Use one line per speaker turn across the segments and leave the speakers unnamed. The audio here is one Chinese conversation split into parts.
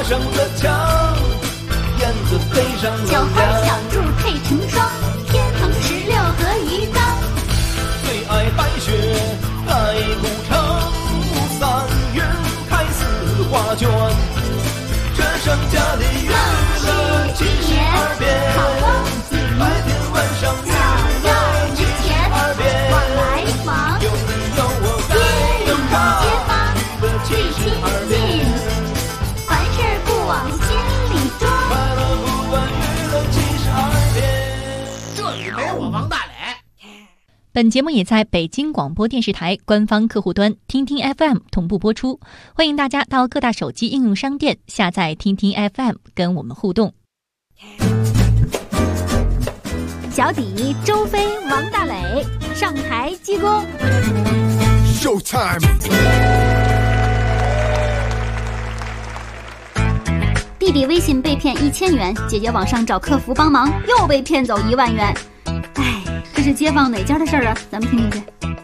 上了墙，燕子飞上了
小花小兔配成双，天蓬16和鱼缸。
最爱白雪盖古城，3月开4画卷，这剩下的月乐72遍，白天晚上月乐72遍，
往来往，
有你有我
街里街坊最亲近，凡事不往心里装。
快乐不断娱乐72遍。
这里没我王大磊。
本节目也在北京广播电视台官方客户端听听 FM 同步播出，欢迎大家到各大手机应用商店下载听听 FM 跟我们互动。
小底、周飞、王大磊上台鞠躬。
Showtime！
弟弟微信被骗1000元，姐姐网上找客服帮忙，又被骗走1万元。哎，这是街坊哪家的事儿啊？咱们听听去。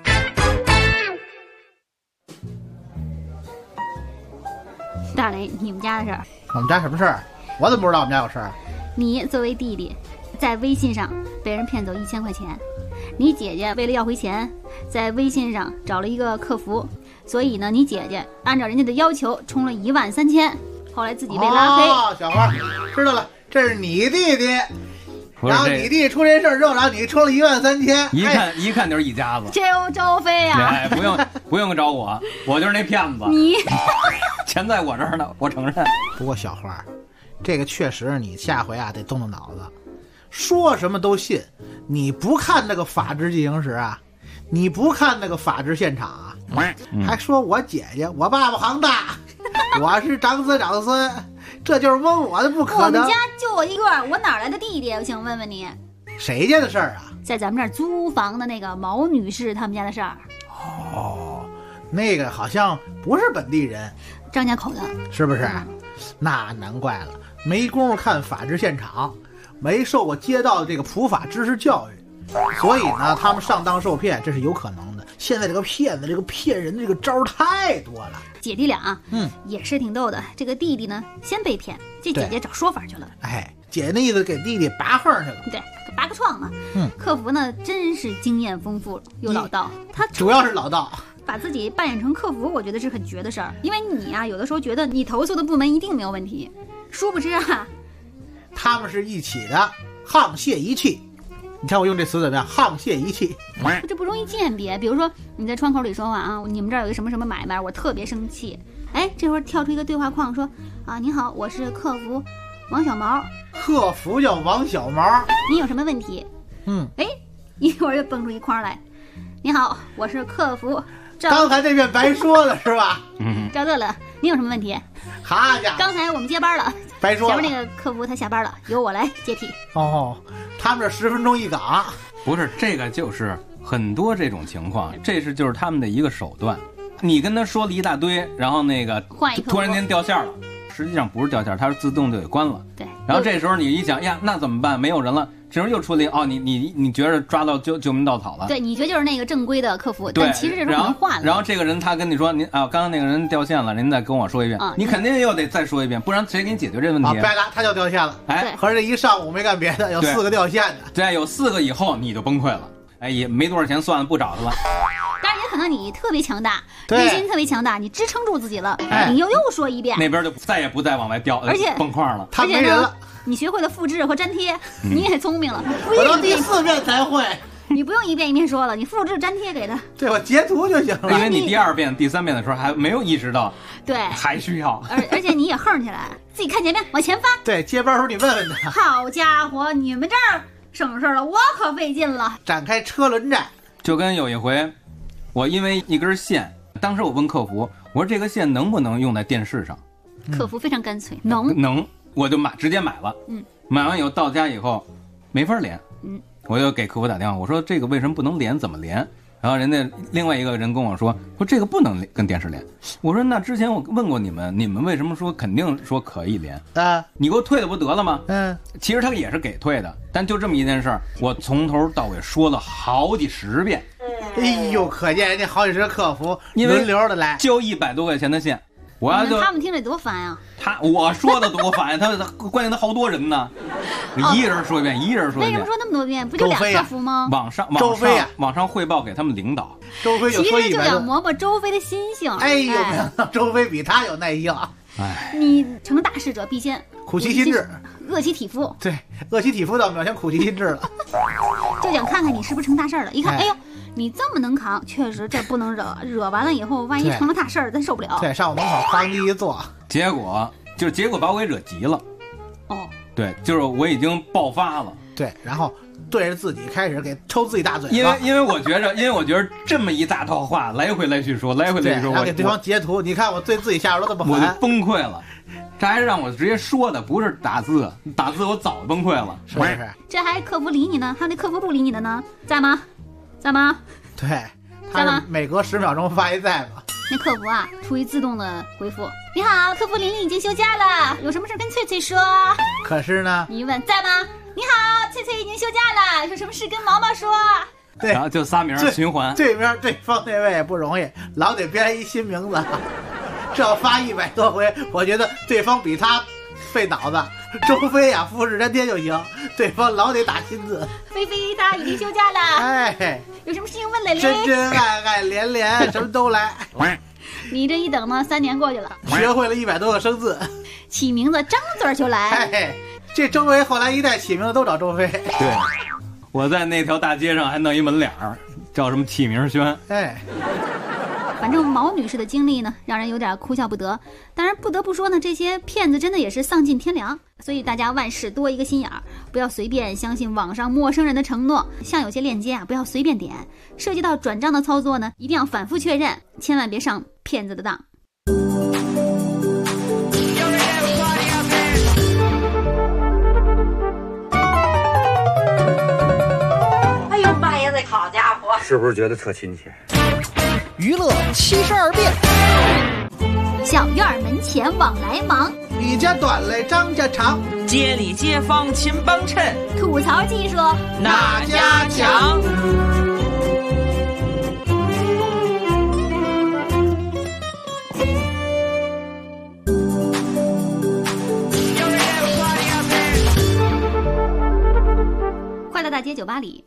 大雷，你们家的事儿？
我们家什么事儿？我怎么不知道我们家有事儿？
你作为弟弟，在微信上被人骗走1000块钱，你姐姐为了要回钱，在微信上找了一个客服，所以呢，你姐姐按照人家的要求充了13000，后来自己被拉黑。
哦，小花，知道了，这是你弟弟。然后你弟出这事儿之后，然后你充了13000，
一看就是一家子。
周飞啊！
哎，不用找我，我就是那骗子。
你
钱在我这儿呢，我承认。
不过小花，这个确实你下回啊得动动脑子，说什么都信。你不看那个法制进行时啊，你不看那个法制现场啊，还说我姐姐我爸爸行大，我是长子长孙，这就是蒙我的不可能。
我们家就我一个，我哪来的弟弟？我想问问你，
谁家的事儿啊？
在咱们这儿租房的那个毛女士他们家的事儿。
哦，那个好像不是本地人，
张家口的，
是不是？那难怪了，没工夫看法制现场，没受过街道的这个普法知识教育，所以呢，他们上当受骗，这是有可能的。现在这个骗子，这个骗人的这个招太多了。
姐弟俩也是挺逗的。这个弟弟呢，先被骗，这姐姐找说法去了。
哎，姐那意思给弟弟拔横去了。
对，拔个创嘛。客服呢，真是经验丰富又老道。他
主要是老道。
把自己扮演成客服，我觉得是很绝的事儿。因为你啊，有的时候觉得你投诉的部门一定没有问题，殊不知啊，
他们是一起的沆瀣一气。你看我用这词怎么样？沆瀣一气，
这不容易鉴别。比如说你在窗口里说话啊，你们这儿有一个什么什么买卖，我特别生气。哎，这会儿跳出一个对话框说啊，你好，我是客服王小毛。
客服叫王小毛，
你有什么问题？哎，一会儿又蹦出一框来，你好，我是客服。
刚才那遍白说了是吧？
赵乐乐，你有什么问题？
好家伙，
刚才我们接班了，
白说了。
前面那个客服他下班了，由我来接替。
哦，他们这10分钟一岗。
不是，这个就是很多这种情况，这是就是他们的一个手段。你跟他说了一大堆，然后那个突然间掉线了，实际上不是掉线，它是自动就给关了。
对。
然后这时候你一想呀，那怎么办？没有人了。这时候又出来哦，你觉得抓到救命稻草了？
对，你觉得就是那个正规的客服，但其实这是可能换了。
然后这个人他跟你说，您啊，刚刚那个人掉线了，您再跟我说一遍，你肯定又得再说一遍，不然谁给你解决这问题？
白搭他就掉线了。
哎，
合着这一上午没干别的，有4个掉线的。
对，有4个以后你就崩溃了。哎，也没多少钱，算了，不找他了。
当然也可能你特别强大，内心特别强大，你支撑住自己了，你又说一遍，
那边就再也不再往外掉，
而且
崩框了，
他没人了。
你学会了复制和粘贴，你也聪明了。
我到第4遍才会，
你不用一遍一遍说了，你复制粘贴给他。
对，我截图就行了。
因为你第2遍、第3遍的时候还没有意识到，
对，
还需要。
而且你也横起来，自己看前面往前翻。
对，接班时候你问问他。
好家伙，你们这儿省事了，我可费劲了。
展开车轮战。
就跟有一回，我因为一根线，当时我问客服，我说这个线能不能用在电视上？
客服非常干脆，能，
我就直接买了。买完以后到家以后没法连，我就给客服打电话，我说这个为什么不能连？怎么连？然后人家另外一个人跟我说这个不能跟电视连。我说那之前我问过你们为什么说肯定说可以连？你给我退了不得了吗？其实他也是给退的，但就这么一件事儿，我从头到尾说了好几10遍。
哎呦，可见人家好几10个客服轮流的来，
就100多块钱的线。 我要就
他们听着多烦啊！
我说的多烦，他关键他好多人呢，一个人说一遍，一个人说一遍。
为什么说那么多遍？不就俩客服吗？
网上汇报给他们领导。
周飞就说
其实就想磨磨周飞的心性。
哎呦，没想到周飞比他有耐性。
哎，
你成大事者必先
苦其心志，
饿其体肤。
对，饿其体肤倒没有，先苦其心志了。
就想看看你是不是成大事了。一看，哎呦，你这么能扛，确实这不能惹完了以后，万一成了大事儿，咱受不了。
对，上我门口哐叽一坐，
结果把我给惹急了。
哦，
对，就是我已经爆发了。
对，然后对着自己开始给抽自己大嘴巴，
因为我觉着这么一大套话来回来去说，然后
给对方截图，你看我对自己下手都这么狠，
我就崩溃了。这还是让我直接说的，不是打字我早崩溃了。
是不是？
这还客服理你呢，还有那客服不理你的呢，在吗？
对，他是每隔10秒钟发一在吗？
那客服啊，出于自动的回复：你好，客服玲玲已经休假了，有什么事跟翠翠说。
可是呢，
你一问在吗？你好，翠翠已经休假了，有什么事跟毛毛说。
对，
然后就仨名循环。
对面对方那位也不容易，老得编一新名字，这要发100多回，我觉得对方比他费脑子。周飞呀，复制粘贴就行，对方老得打新字。
菲菲她已经休假了，
哎，
有什么事情问蕾蕾？
真真爱爱连连，什么都来。
你这一等呢，3年过去了，
学会了100多个生字，
起名字张嘴就来。
哎，这周围后来一代起名字都找周飞。
对，我在那条大街上还弄一门脸儿，叫什么启明轩。
哎。
反正毛女士的经历呢，让人有点哭笑不得。当然，不得不说呢，这些骗子真的也是丧尽天良。所以大家万事多一个心眼儿，不要随便相信网上陌生人的承诺。像有些链接啊，不要随便点。涉及到转账的操作呢，一定要反复确认，千万别上骗子的当。
哎呦妈呀，这好家伙！
是不是觉得特亲切？
娱乐72变，
小院门前往来忙，
李家短嘞张家长，
街里街坊勤帮衬，
吐槽技术
哪家强？
快乐大街酒吧里。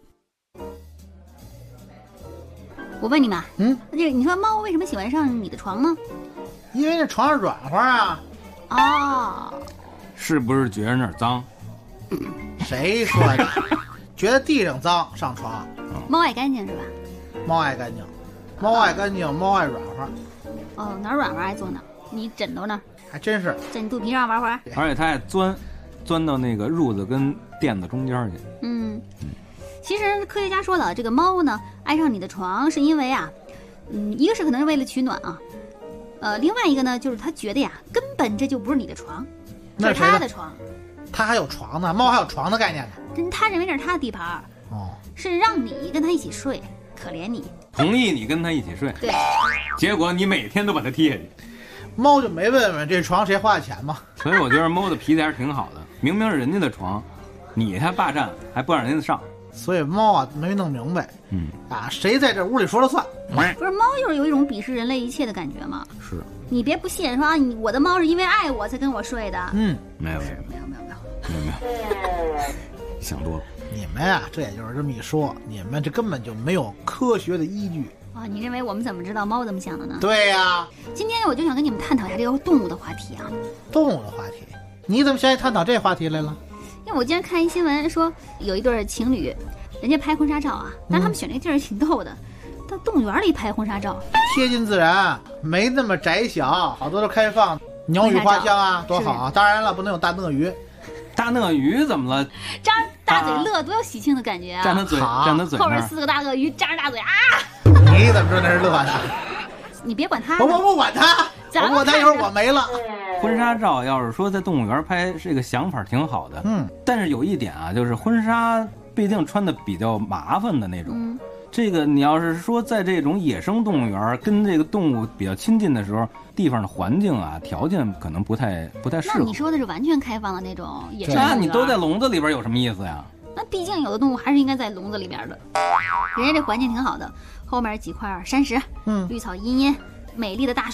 我问你们，你说猫为什么喜欢上你的床呢？
因为那床上软和啊。
哦，
是不是觉得那儿脏？
谁说的？觉得地上脏上床。
猫爱干净是吧？
猫爱干净，猫爱干净，猫爱软和。
哦，哪儿软和爱坐哪儿？你枕头呢？
还真是。
在你肚皮上玩会儿。
而且它爱钻到那个褥子跟垫子中间去。
其实科学家说了，这个猫呢爱上你的床是因为啊，一个是可能是为了取暖啊，另外一个呢就是他觉得呀，根本这就不是你的床，这是他的床。
他还有床呢，猫还有床的概念呢。
他认为这是他的地盘。哦，是让你跟他一起睡，可怜你，
同意你跟他一起睡。
对，
结果你每天都把他踢下去。
猫就没问问这床谁花的钱吗？
所以我觉得猫的脾气还是挺好的，明明是人家的床，你还霸占，还不让人家上。
所以猫啊没弄明白，谁在这屋里说了算？
不是猫就是有一种鄙视人类一切的感觉吗？
是，
你别不信说啊，我的猫是因为爱我才跟我睡的。
没有，想多了。
你们呀，这也就是这么一说，你们这根本就没有科学的依据
啊！你认为我们怎么知道猫怎么想的呢？
对呀，
今天我就想跟你们探讨一下这个动物的话题啊。
动物的话题，你怎么想起探讨这话题来了？
因为我今天看一新闻说，有一对情侣，人家拍婚纱照啊，但是他们选这个地儿挺逗的，到动物园里拍婚纱照，
贴近自然，没那么窄小，好多都开放，鸟语花香啊，多好啊！当然了，不能有大鳄鱼。
大鳄鱼怎么了？
张大嘴乐，多有喜庆的感觉啊！
站他嘴，
后边4个大鳄鱼张着大嘴啊！
你怎么知道那是乐的？
你别管他，
我不管他，我管他一会儿我没了。
婚纱照要是说在动物园拍，这个想法挺好的。但是有一点啊，就是婚纱毕竟穿的比较麻烦的那种。这个你要是说在这种野生动物园跟这个动物比较亲近的时候，地方的环境啊条件可能不太适合。
那你说的是完全开放的那种野生动物园？
那你都在笼子里边有什么意思呀？
那毕竟有的动物还是应该在笼子里边的。人家这环境挺好的，后面几块山石，绿草茵茵，美丽的大树，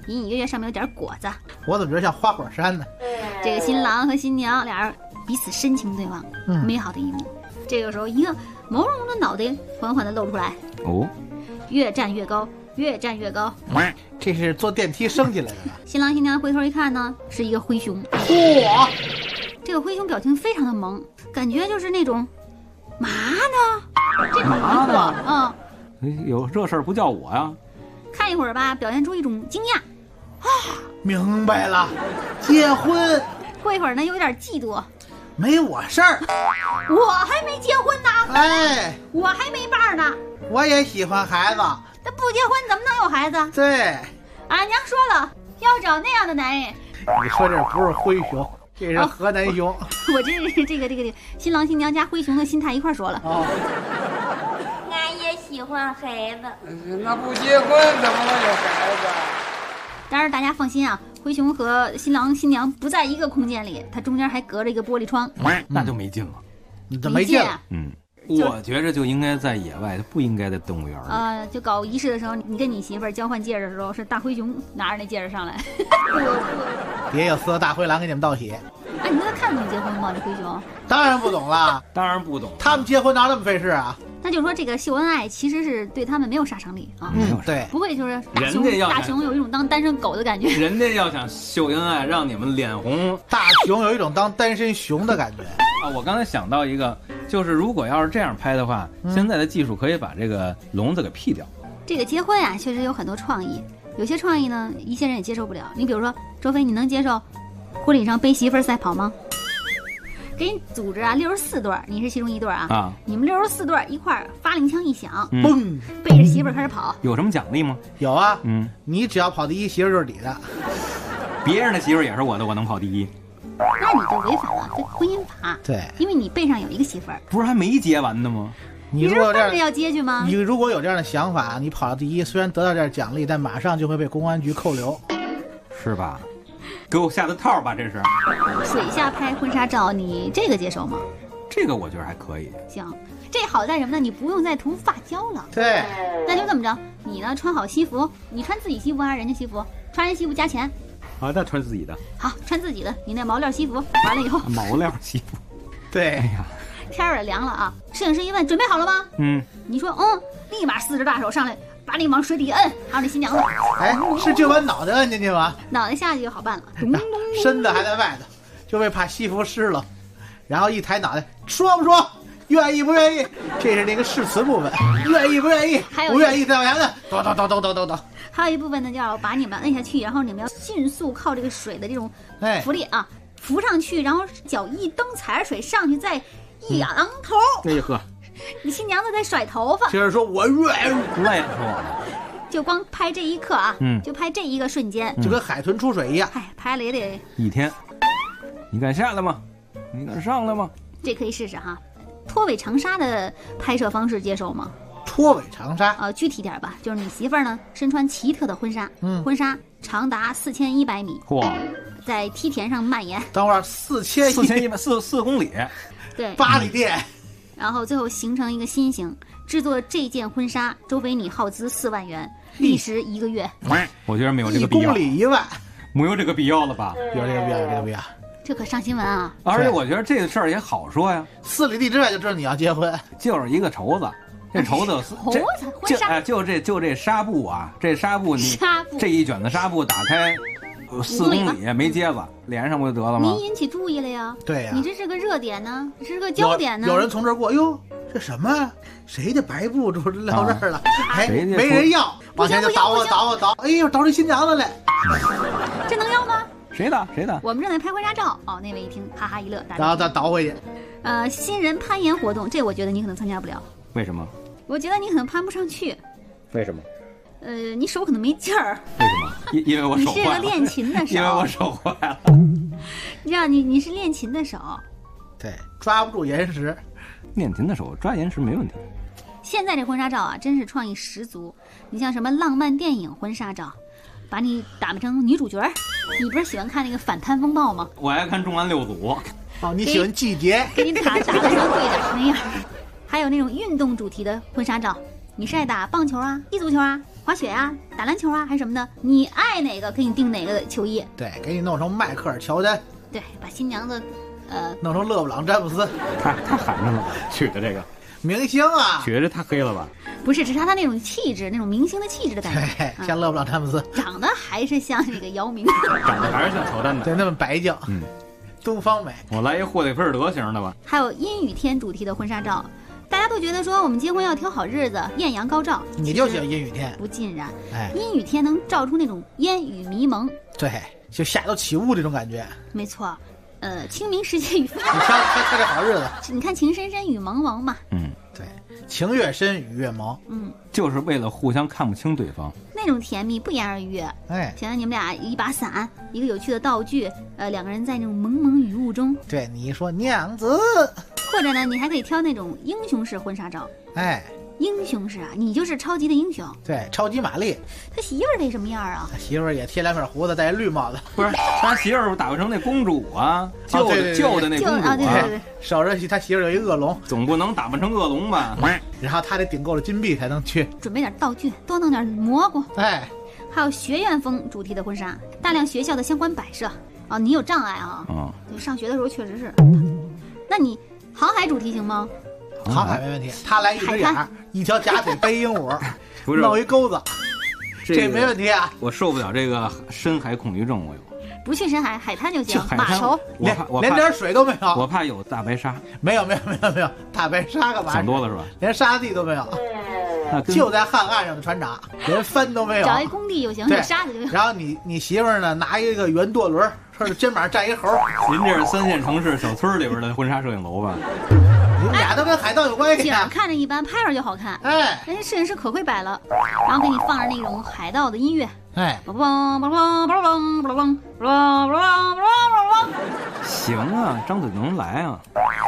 隐隐约约上面有点果子。
我怎么觉得像花果山呢？
这个新郎和新娘俩人彼此深情对望，美好的一幕。这个时候，一个毛茸茸的脑袋缓缓地露出来，
哦，
越站越高，越站越高。
这是坐电梯升起来的吧？
新郎新娘回头一看呢，是一个灰熊。
嚯！
这个灰熊表情非常的萌，感觉就是那种嘛呢？这种疑惑，
有这事儿不叫我呀？
看一会儿吧，表现出一种惊讶。
明白了，结婚。
过一会儿呢，有点嫉妒。
没我事儿，
我还没结婚呢。
哎，
我还没伴呢。
我也喜欢孩子。
他不结婚怎么能有孩子？
对，
俺娘说了，要找那样的男人。
你说这不是灰熊，这是河南熊。
我这个新郎新娘加灰熊的心态一块说了。
俺也喜欢孩子。
那不结婚怎么能有孩子？
当然大家放心啊，灰熊和新郎新娘不在一个空间里，它中间还隔着一个玻璃窗。
那就没劲了。
你怎么没劲了？
我觉着就应该在野外，它不应该在动物园里。
就搞仪式的时候，你跟你媳妇儿交换戒指的时候，是大灰熊拿着那戒指上来。
别有4个大灰狼给你们道喜。
哎，你知道他看懂结婚吗？这灰熊
当然不懂了，
当然不懂。
他们结婚哪那么费事啊？
那就是说，这个秀恩爱其实是对他们没有杀伤力啊。
对，
不会就是大熊有一种当单身狗的感觉。
人家要想秀恩爱，让你们脸红，
大熊有一种当单身熊的感觉
啊！我刚才想到一个，就是如果要是这样拍的话，现在的技术可以把这个笼子给劈掉。
这个结婚啊，确实有很多创意，有些创意呢，一些人也接受不了。你比如说，周飞，你能接受婚礼上背媳妇儿赛跑吗？给你组织啊，64对，你是其中一对啊。你们64对一块儿发令枪一响，
嘣，
背着媳妇儿开始跑。
有什么奖励吗？
有啊，你只要跑第一，媳妇儿就是你的。
别人的媳妇儿也是我的，我能跑第一。
那你就违反了这婚姻法。
对，
因为你背上有一个媳妇儿。
不是还没结完呢吗？
你如果
奔着要接去吗？
你如果有这样的想法，你跑到第一，虽然得到这样奖励，但马上就会被公安局扣留，
是吧？给我下的套吧，这是。
水下拍婚纱照，你这个接受吗？
这个我觉得还可以。
行，这好在什么呢？你不用再涂发胶了。
对，
那就这么着，你呢穿好西服，你穿自己西服还是人家西服？穿人西服加钱。
好，那穿自己的。
好，穿自己的，你那毛料西服，完了以后。
毛料西服。
对。
哎呀，
天儿也凉了啊！摄影师一问，准备好了吗？你说立马4只大手上来。把你往水底摁，还有那新娘子，
哎，是就把脑袋摁进去吗？
脑袋下去就好办了，咚咚咚，
身子还在外头，就为怕西服湿了，然后一抬脑袋，说不说？愿意不愿意？这是那个誓词部分，愿意不愿意？不愿意再往下摁，咚。
还有一部分呢，就要把你们摁下去，然后你们要迅速靠这个水的这种浮力啊，浮上去，然后脚一蹬，踩着水上去，再一仰头。
哎呵。
你新娘子在甩头发，
就是说我愿意，
就光拍这一刻啊，就拍这一个瞬间，
就跟海豚出水一样。
哎，拍了也得
1天。你敢下来吗？你敢上来吗？
这可以试试哈。拖尾长纱的拍摄方式接受吗？
拖尾长纱，
具体点吧，就是你媳妇儿呢身穿奇特的婚纱，婚纱长达4100米，
嚯，
在梯田上蔓延。
等会儿
4公里，
对
，8里地。
然后最后形成一个心形，制作这件婚纱，周飞你耗资4万元，历时1个月。
我觉得没有这个必要。
1公里1万，
没有这个必要了吧？
有这个必要。
这可上新闻啊！
而且我觉得这个事儿也好说呀
，4里地之外就知道你要结婚，
就是一个绸子。这绸子，
婚纱，
就这纱布啊，这纱布你这一卷子纱布打开。4公里没结子，连上不就得了吗？
你引起注意了呀？
对呀，
你这是个热点呢，这是个焦点呢。
有人从这儿过，哟，这什么？谁的白布就撂这儿了？哎，没人要，往前就倒，哎呦，倒这新娘子来，
这能要吗？
谁的？
我们正在拍婚纱照哦。那位一听，哈哈一乐，
然后再倒回去。
新人攀岩活动，这我觉得你可能参加不了。
为什么？
我觉得你可能攀不上去。
为什么？
你手可能没劲儿。
为什么？因为我手坏了。
你是个练琴的手。
因为我手坏了。
你知道，你是练琴的手。
对，抓不住岩石。
练琴的手抓岩石没问题。
现在这婚纱照啊，真是创意十足。你像什么浪漫电影婚纱照，把你打扮成女主角。你不是喜欢看那个反贪风暴吗？
我爱看重案6组。
哦，你喜欢季节？
给你打扮成对的那样。还有那种运动主题的婚纱照。你是爱打棒球啊、踢足球啊， 滑雪啊，打篮球啊，还是什么的，你爱哪个给你订哪个球衣。
对，给你弄成迈克尔乔丹。
对，把新娘子
弄成勒布朗詹姆斯。
太寒碜了，娶的这个
明星啊，
娶的太黑了吧？
不是，只是他那种气质，那种明星的气质的感觉，
像勒布朗詹姆斯，
长得还是像这个姚明，
长得还是像乔丹的，
对，那么白净，东方美。
我来一霍利菲尔德型的吧。
还有阴雨天主题的婚纱照，大家都觉得说我们结婚要挑好日子，艳阳高照，
你就喜欢阴雨天？
不尽然，阴雨天能照出那种烟雨迷蒙，
对，就下到起雾这种感觉。
没错，清明时节雨纷纷，
你挑这好日子，
你看情深深雨蒙蒙嘛，
对，情越深雨越蒙，
就是为了互相看不清对方，
那种甜蜜不言而喻。想想你们俩一把伞，一个有趣的道具，两个人在那种蒙蒙雨雾中，
对，你说娘子，
或者呢，你还可以挑那种英雄式婚纱照，英雄式啊，你就是超级的英雄，
对，超级玛丽。
他媳妇儿得什么样啊？
他媳妇儿也贴两片胡子，戴绿帽子。
不是，他媳妇儿打扮成那公主啊，旧的那公主啊，
对，
手上他媳妇儿有一恶龙，
总不能打扮成恶龙吧？
然后他得顶够了金币才能去。
准备点道具，多弄点蘑菇。还有学院风主题的婚纱，大量学校的相关摆设。哦，你有障碍啊？你上学的时候确实是。那你航海主题行吗？
航海没问题，他来一只眼，一条假腿背鹦鹉，
不是
弄一钩子，这没问题啊。
我受不了这个深海恐惧症，我有。
不去深海，海滩就行。码头，
连点水都没有。
我怕有大白鲨。
没有，大白鲨干嘛？
想多了是吧？
连沙地都没有，就在汉岸上的船长，连帆都没有。
找一工地就行，有沙子就行。
然后你媳妇儿呢，拿一个圆舵轮，说是肩膀站一猴。
您这是3线城市小村里边的婚纱摄影楼吧？
你们俩都跟海盗有关系。
景看着一般，拍着就好看。人家摄影师可会摆了，然后给你放着那种海盗的音乐。
行啊，张嘴能来啊。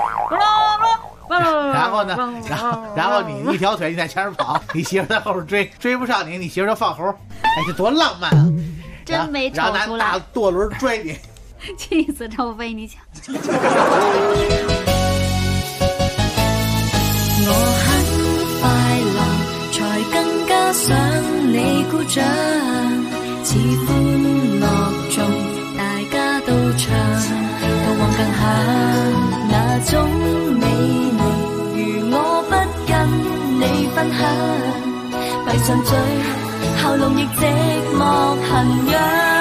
然后呢，然后你一条腿你在前面跑，你媳妇在后边追不上你媳妇就放猴。这多浪漫啊！
真没瞅出来。
然后拿舵轮拽你，
气死臭飞你抢。
我很快樂，才更加想你鼓掌，似歡樂中大家都唱，到往更響，那種美麗，如我不跟你分享，閉上嘴，喉嚨亦寂寞痕癢。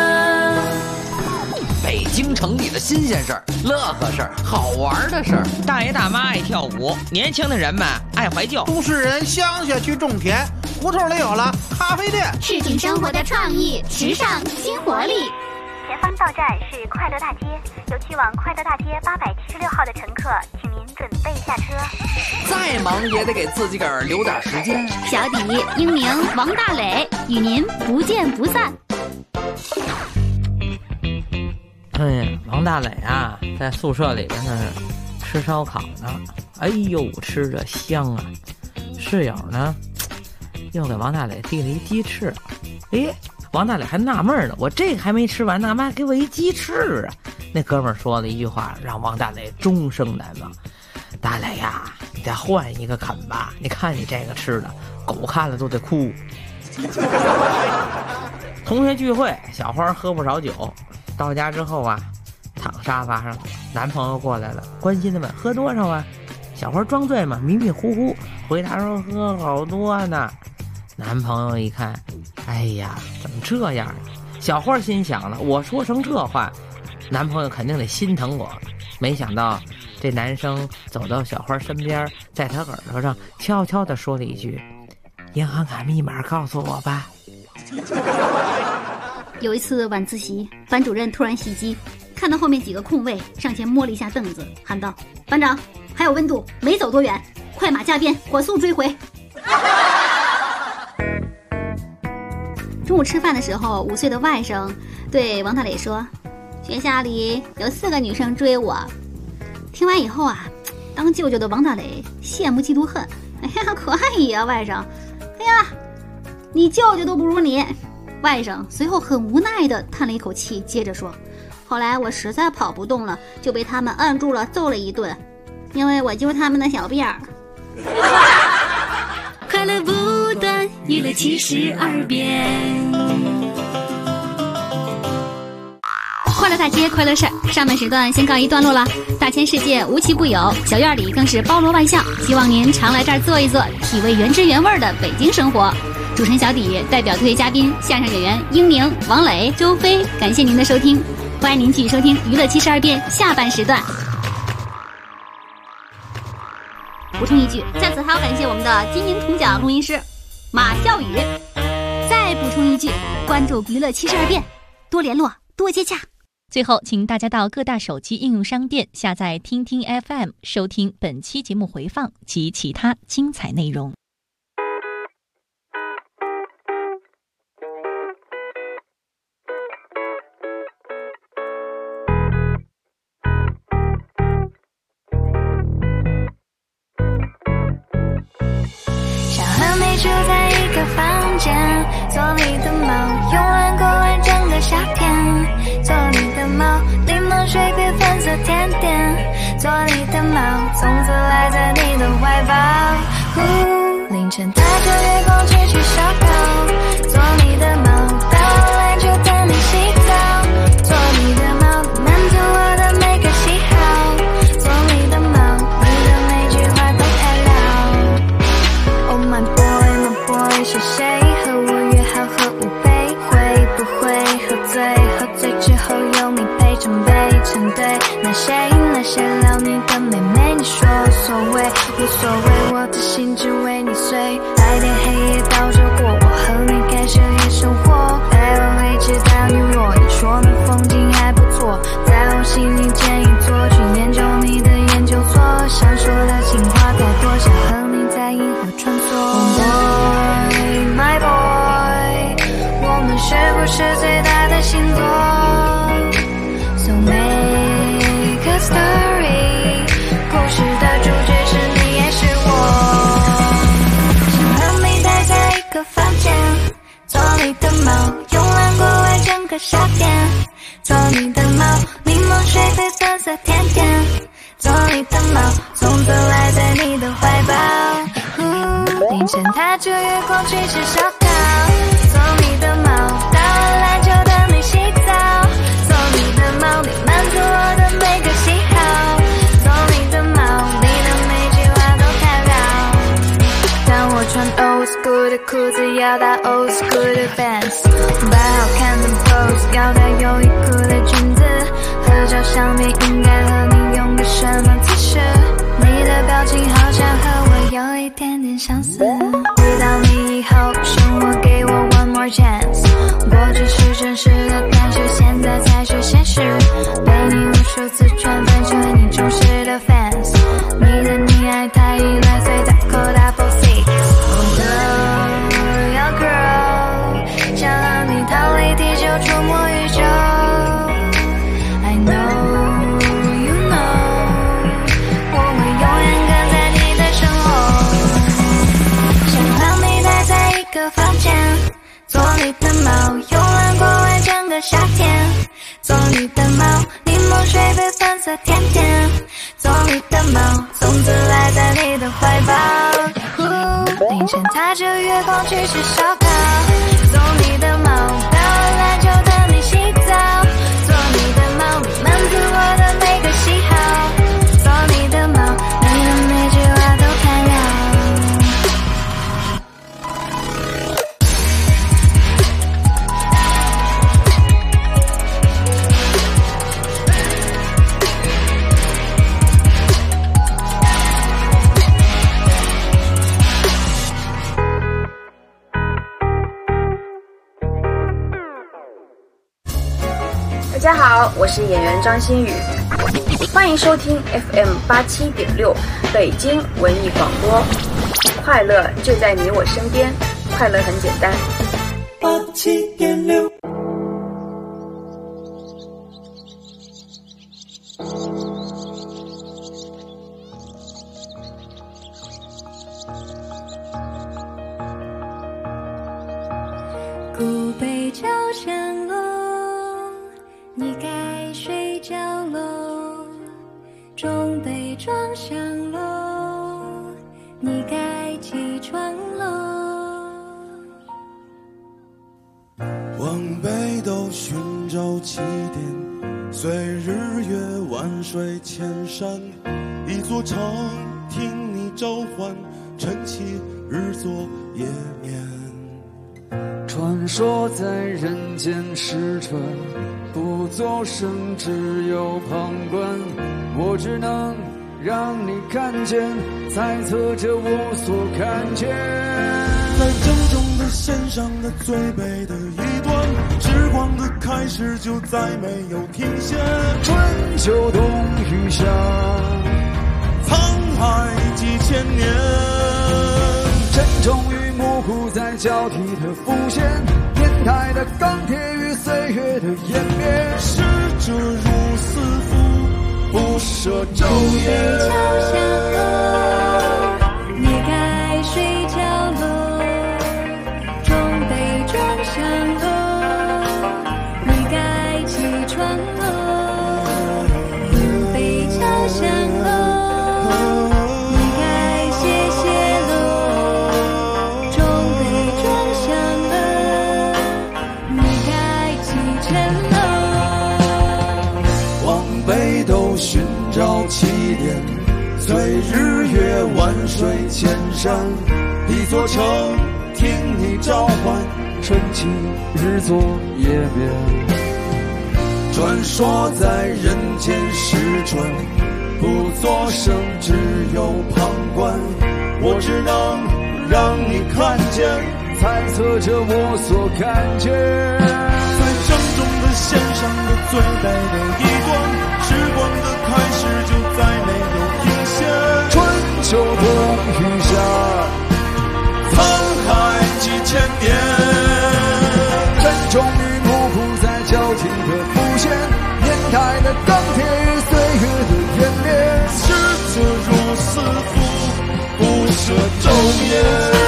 北京城里的新鲜事儿、乐呵事儿、好玩的事儿，
大爷大妈爱跳舞，年轻的人们爱怀旧，
都市人乡下去种田，胡同里有了咖啡店，
市井生活的创意、时尚、新活力。
前方到站是快乐大街，有去往快乐大街876号的乘客，请您准备下车。
再忙也得给自己个儿留点时间。
小底英明王大磊与您不见不散。
王大磊啊，在宿舍里边呢吃烧烤呢，哎呦，吃着香啊！室友呢又给王大磊递了一鸡翅，王大磊还纳闷呢，我这个还没吃完，干嘛给我一鸡翅啊？那哥们儿说了一句话，让王大磊终生难忘：大磊呀，你得换一个啃吧，你看你这个吃的，狗看了都得哭。同学聚会，小花喝不少酒，到家之后啊，躺沙发上，男朋友过来了，关心的问喝多少啊？小花装醉嘛，迷迷糊糊回答说喝好多呢。男朋友一看，哎呀，怎么这样？小花心想了，我说成这话，男朋友肯定得心疼我。没想到这男生走到小花身边，在她耳朵上悄悄地说了一句：银行卡密码告诉我吧。
有一次晚自习，班主任突然袭击，看到后面几个空位，上前摸了一下凳子，喊道：班长，还有温度，没走多远，快马加鞭，火速追回。中午吃饭的时候，5岁的外甥对王大磊说：学校里有4个女生追我。听完以后啊，当舅舅的王大磊羡慕嫉妒恨。哎呀，可以啊，外甥。哎呀，你舅舅都不如你。外甥随后很无奈地叹了一口气，接着说：后来我实在跑不动了，就被他们按住了，揍了一顿，因为我就是他们的小辫儿。
快乐不断， 娱乐72变。
快乐大街，快乐事儿。上半时段先告一段落了。大千世界无奇不有，小院里更是包罗万象。希望您常来这儿坐一坐，体味原汁原味的北京生活。主持人小底代表特约嘉宾相声演员英宁、王磊、周飞，感谢您的收听，欢迎您继续收听娱乐72变下半时段。补充一句，在此还要感谢我们的金银铜奖录音师马笑宇。再补充一句，关注娱乐72变，多联络，多接洽。
最后，请大家到各大手机应用商店下载听听 FM， 收听本期节目回放及其他精彩内容。
想和你住在一个房间，做你的猫，慵懒过完整个夏天。做你的猫，柠檬水配粉色甜点。做你的猫，从此赖在你的怀抱。凌晨踏着月光继续烧烤。做你的猫，到来就等你洗澡。做你的猫，满足我的每个喜好。做你的猫，你的每句话都太老。Oh my boy, my boy， 是谁和我约好喝5杯？会不会喝醉？喝醉之后有你陪成杯成对。那谁撩你的妹妹？你说无所谓，无所谓，我的心只为你碎。白天黑夜倒着过，我和你开始夜生活。带我会知道你若你说那风景还不错，在我心里建一座去研究你的研究所。想说的情话太多，想和你在银河穿梭。Oh boy, my boy， 我们是不是最大的星座？So make a story， 故事的主角是你也是我。想和你待在一个房间，做你的猫，慵懒过完整个夏天。做你的猫，柠檬水配粉色甜点。做你的猫，从此赖在你的怀抱。凌晨踏着月光去吃烧烤。做你的猫，到了来就等你洗澡。做你的猫，你满足我的每个喜好。做你的猫，你的每句话都太老。当我穿 old school 的裤子，要搭 old school 的 pants， 摆好看的 pose， 要带优衣库的裙子。合照上面应该和你用个什么姿势？你的表情好像和我有一点点相似。遇到你以后，生活给我 one more chance。过去是真实的，但是现在才是现实。被你无数次圈粉，成为你忠实的 fans。你的溺爱太依赖，所以大口 double six。Oh girl, girl， 想和你逃离地球，触摸宇宙。I know you know， 我会永远跟在你的身后。想和你待在一个房间，做你的猫，慵懒过完整个夏天。做你的猫，柠檬水配粉色甜点。做你的猫，从此赖在你的怀抱。凌晨踏着月光去吃烧烤。做你的猫，到了来就等你洗澡。做你的猫，你满足我的每个喜好。做你的猫，你的每句话都太老。
大家好，我是演员张馨予，欢迎收听 FM 87.6北京文艺广播，快乐就在你我身边，快乐很简单。
87.6。
古北朝山楼，你该睡觉喽。中北庄上楼，你该起床喽。
照起点，随日月万水千山，一座城听你召唤，晨起日作夜眠。
传说在人间逝者，不作声，只有旁观。我只能让你看见，猜测着我所看见。
在郑重的献上的最美的一段，时光的开始就再没有停歇。
春秋冬雨夏，
沧海几千年，
沉重与模糊在交替的浮现，年代的钢铁与岁月的湮灭。
逝者如斯夫，不舍昼夜。
桥下落，你该睡觉了，钟被撞响了，你该起床了，铃被敲响了，你该歇歇了，钟被撞响了，你该启程了。
往北斗寻找起点，随日月万水千山，一座城听你召唤，
晨起日作夜眠。
传说在人间失准，不作声，只有旁观。我只能让你看见，
猜测着我所看见。
在郑重的献上的最美的一段，时光的开始就再没有停歇。
春秋冬雨夏，
沧海几千年，
沉重与模糊在交替的浮现，年代的钢铁与岁月的湮灭。
逝者如斯夫，不舍昼夜。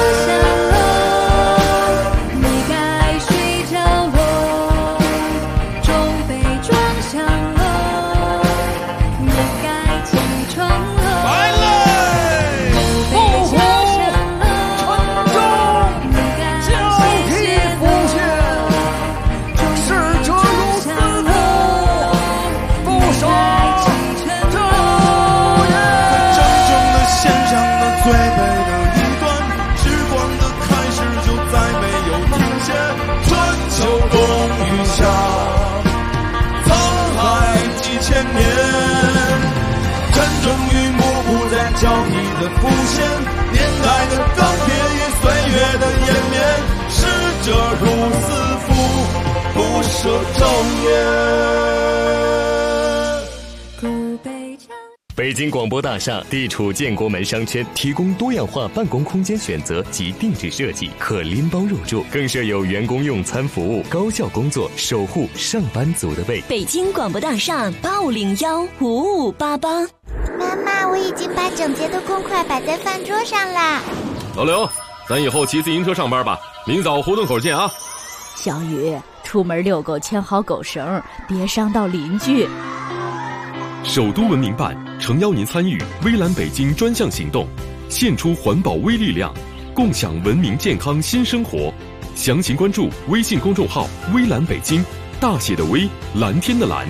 交替的浮现，年代的钢铁与岁月的湮灭。逝者如斯夫，不舍昼夜。
北京广播大厦地处建国门商圈，提供多样化办公空间选择及定制设计，可拎包入住，更设有员工用餐服务，高效工作，守护上班族的胃。
北京广播大厦8515588。
妈妈，我已经把整洁的公筷摆在饭桌上啦。
老刘，咱以后骑自行车上班吧，明早胡同口见啊。
小雨，出门遛狗牵好狗绳，别伤到邻居。
首都文明办诚邀您参与微蓝北京专项行动，献出环保微力量，共享文明健康新生活。详情关注微信公众号微蓝北京，大写的微，蓝天的蓝。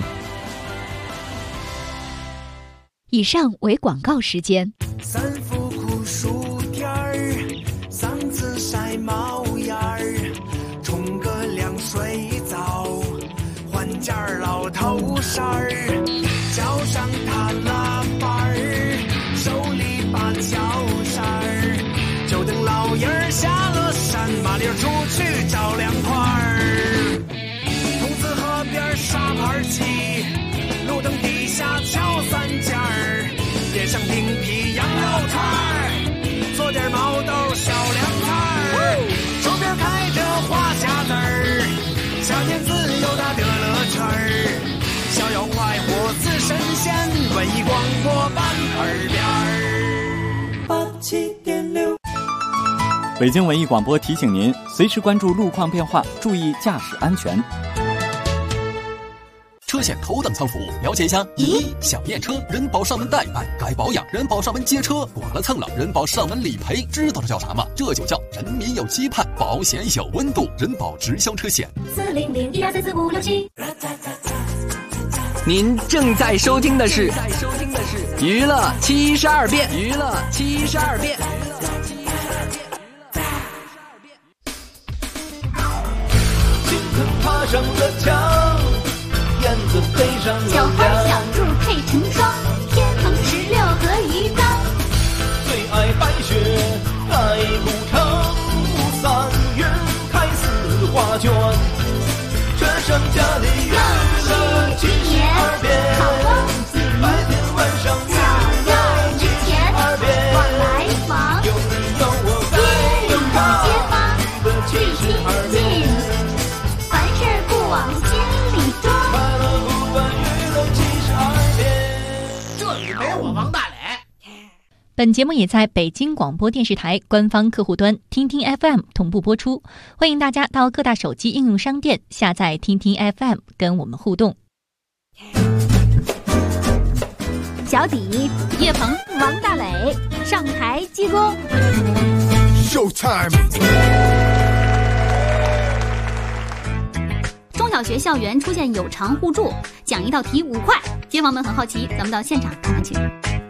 以上为广告时间。
三伏酷暑天儿，嗓子晒冒烟儿，冲个凉水澡，换件老头衫儿，脚上踏拉板儿，手里把脚扇儿，就等老爷儿下了山，麻溜出去找凉快儿。筒子河边沙盘棋，路灯底下敲三尖儿，点上冰皮羊肉串儿，做点毛豆小凉菜儿，手边开着花匣子儿，夏天自由的乐乐圈儿，逍遥快活似神仙，文艺广播伴耳边儿。87.6。
北京文艺广播提醒您，随时关注路况变化，注意驾驶安全。
车险头等舱服务，了解一下。小验车，人保上门代办；该保养，人保上门接车；剐了蹭了，人保上门理赔。知道这叫啥吗？这就叫人民有期盼，保险有温度。人保直销车险。
40012344567。
您正在收听的是娱乐72变。娱乐72变。
爬上了墙，燕子飞上了
小花小兔配成双，天蓬16和鱼缸。
最爱白雪，爱古城，3月开4画卷。这剩下的娱乐72变，白天晚上娱乐72变。
往来房，
有你有我在
街坊，最亲近。往心里装，
快乐不分娱乐72变。
这里没我王大磊。
本节目也在北京广播电视台官方客户端听听 FM 同步播出，欢迎大家到各大手机应用商店下载听听 FM 跟我们互动。
小底、叶鹏、王大磊上台鞠躬。
Showtime。
中小学校园出现有偿互助，讲一道题5块，街坊们很好奇，咱们到现场看看去。